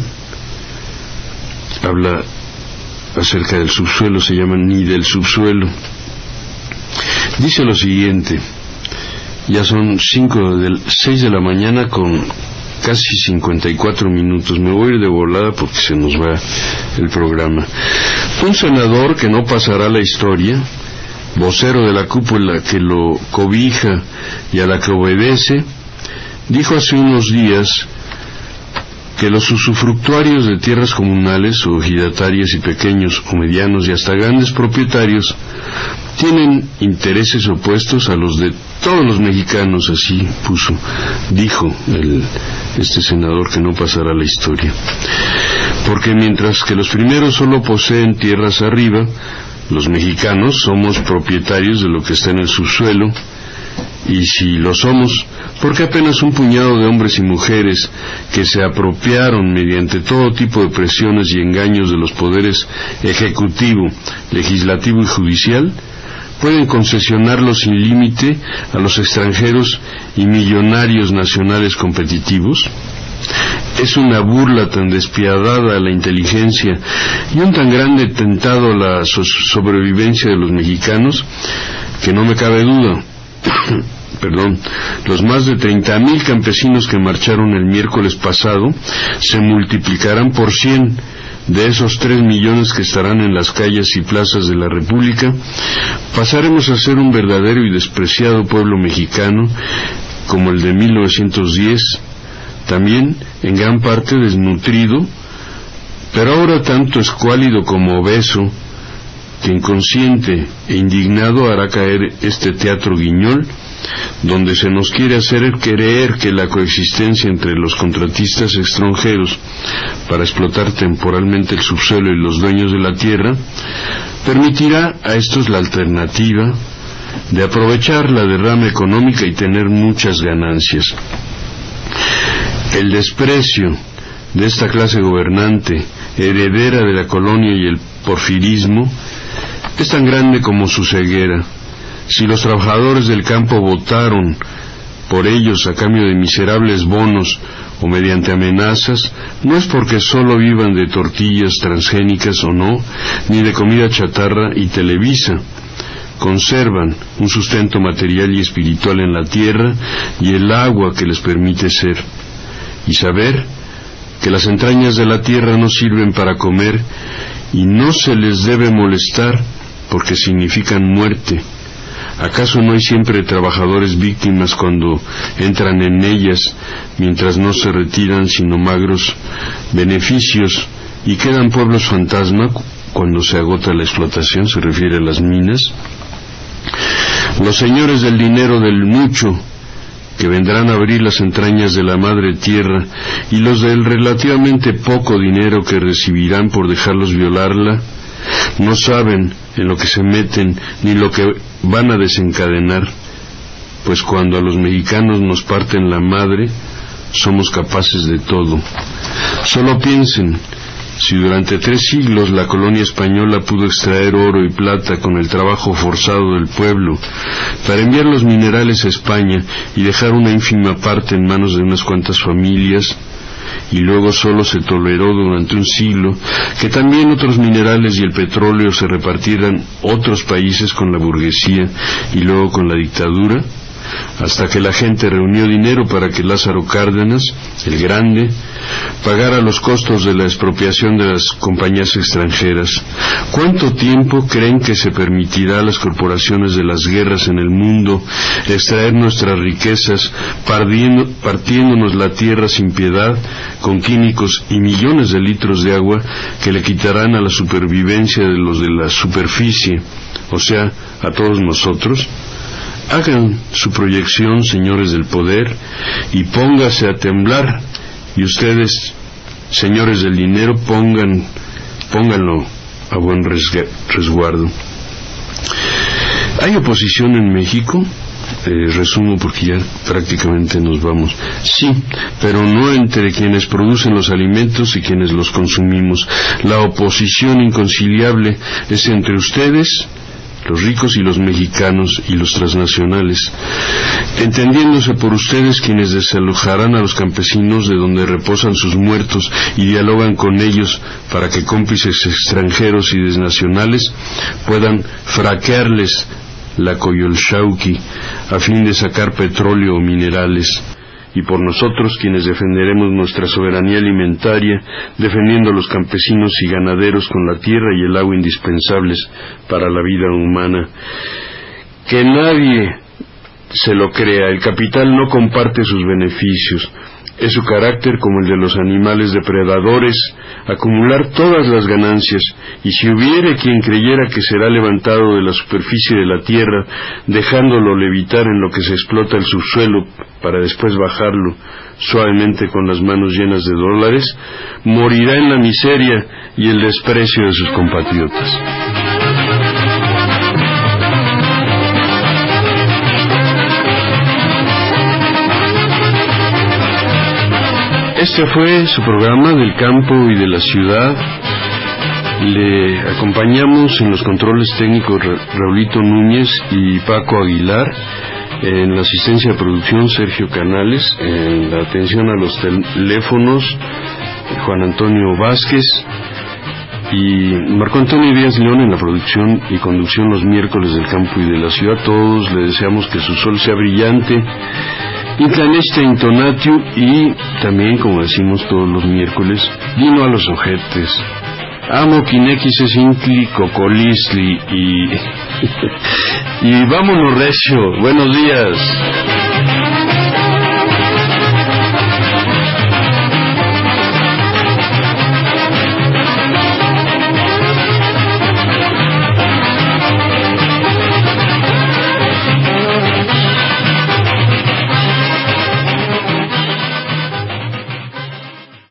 habla acerca del subsuelo, se llama Ni del subsuelo. Dice lo siguiente: ya son 6 de la mañana con casi 54 minutos. Me voy a ir de volada porque se nos va el programa. Un senador que no pasará a la historia, vocero de la cúpula que lo cobija y a la que obedece, dijo hace unos días que los usufructuarios de tierras comunales o ejidatarias y pequeños o medianos y hasta grandes propietarios tienen intereses opuestos a los de todos los mexicanos. Así dijo este senador que no pasará a la historia, porque mientras que los primeros solo poseen tierras arriba, los mexicanos somos propietarios de lo que está en el subsuelo, y si lo somos, porque apenas un puñado de hombres y mujeres que se apropiaron mediante todo tipo de presiones y engaños de los poderes ejecutivo, legislativo y judicial pueden concesionarlo sin límite a los extranjeros y millonarios nacionales competitivos. Es una burla tan despiadada a la inteligencia y un tan grande tentado a la sobrevivencia de los mexicanos que no me cabe duda los más de 30,000 campesinos que marcharon el miércoles pasado se multiplicarán por 100 de esos 3 millones que estarán en las calles y plazas de la República. Pasaremos a ser un verdadero y despreciado pueblo mexicano como el de 1910, también en gran parte desnutrido, pero ahora tanto escuálido como obeso, que inconsciente e indignado hará caer este teatro guiñol, donde se nos quiere hacer creer que la coexistencia entre los contratistas extranjeros para explotar temporalmente el subsuelo y los dueños de la tierra permitirá a estos la alternativa de aprovechar la derrama económica y tener muchas ganancias. El desprecio de esta clase gobernante, heredera de la colonia y el porfirismo, es tan grande como su ceguera. Si los trabajadores del campo votaron por ellos a cambio de miserables bonos o mediante amenazas, no es porque solo vivan de tortillas transgénicas o no, ni de comida chatarra y Televisa. Conservan un sustento material y espiritual en la tierra y el agua que les permite ser. Y saber que las entrañas de la tierra no sirven para comer y no se les debe molestar porque significan muerte. ¿Acaso no hay siempre trabajadores víctimas cuando entran en ellas, mientras no se retiran sino magros beneficios, y quedan pueblos fantasma cuando se agota la explotación? Se refiere a las minas. Los señores del dinero del mucho, que vendrán a abrir las entrañas de la madre tierra, y los del relativamente poco dinero que recibirán por dejarlos violarla, no saben en lo que se meten ni lo que van a desencadenar, pues cuando a los mexicanos nos parten la madre, somos capaces de todo. Solo piensen, si durante 3 siglos la colonia española pudo extraer oro y plata con el trabajo forzado del pueblo para enviar los minerales a España y dejar una ínfima parte en manos de unas cuantas familias, y luego solo se toleró durante un siglo que también otros minerales y el petróleo se repartieran otros países con la burguesía y luego con la dictadura, hasta que la gente reunió dinero para que Lázaro Cárdenas, el Grande, pagara los costos de la expropiación de las compañías extranjeras. ¿Cuánto tiempo creen que se permitirá a las corporaciones de las guerras en el mundo extraer nuestras riquezas, partiéndonos la tierra sin piedad, con químicos y millones de litros de agua que le quitarán a la supervivencia de los de la superficie, o sea, a todos nosotros? Hagan su proyección, señores del poder, y póngase a temblar, y ustedes, señores del dinero, pónganlo a buen resguardo. ¿Hay oposición en México? Resumo porque ya prácticamente nos vamos. Sí, pero no entre quienes producen los alimentos y quienes los consumimos. La oposición inconciliable es entre ustedes, los ricos, y los mexicanos y los transnacionales, entendiéndose por ustedes quienes desalojarán a los campesinos de donde reposan sus muertos y dialogan con ellos para que cómplices extranjeros y desnacionales puedan fraquearles la Coyolxauhqui a fin de sacar petróleo o minerales, y por nosotros quienes defenderemos nuestra soberanía alimentaria, defendiendo a los campesinos y ganaderos con la tierra y el agua indispensables para la vida humana. Que nadie se lo crea, el capital no comparte sus beneficios. Es su carácter, como el de los animales depredadores, acumular todas las ganancias, y si hubiere quien creyera que será levantado de la superficie de la tierra, dejándolo levitar en lo que se explota el subsuelo para después bajarlo suavemente con las manos llenas de dólares, morirá en la miseria y el desprecio de sus compatriotas. Este fue su programa del campo y de la ciudad. Le acompañamos en los controles técnicos Raulito Núñez y Paco Aguilar, en la asistencia de producción Sergio Canales, en la atención a los teléfonos Juan Antonio Vázquez, y Marco Antonio Díaz León en la producción y conducción los miércoles del campo y de la ciudad. A todos le deseamos que su sol sea brillante, Intlaneste intonatio, y también, como decimos todos los miércoles, vino a los ojetes. Amo Quinequis Intli Cocolisli y vámonos recio. Buenos días.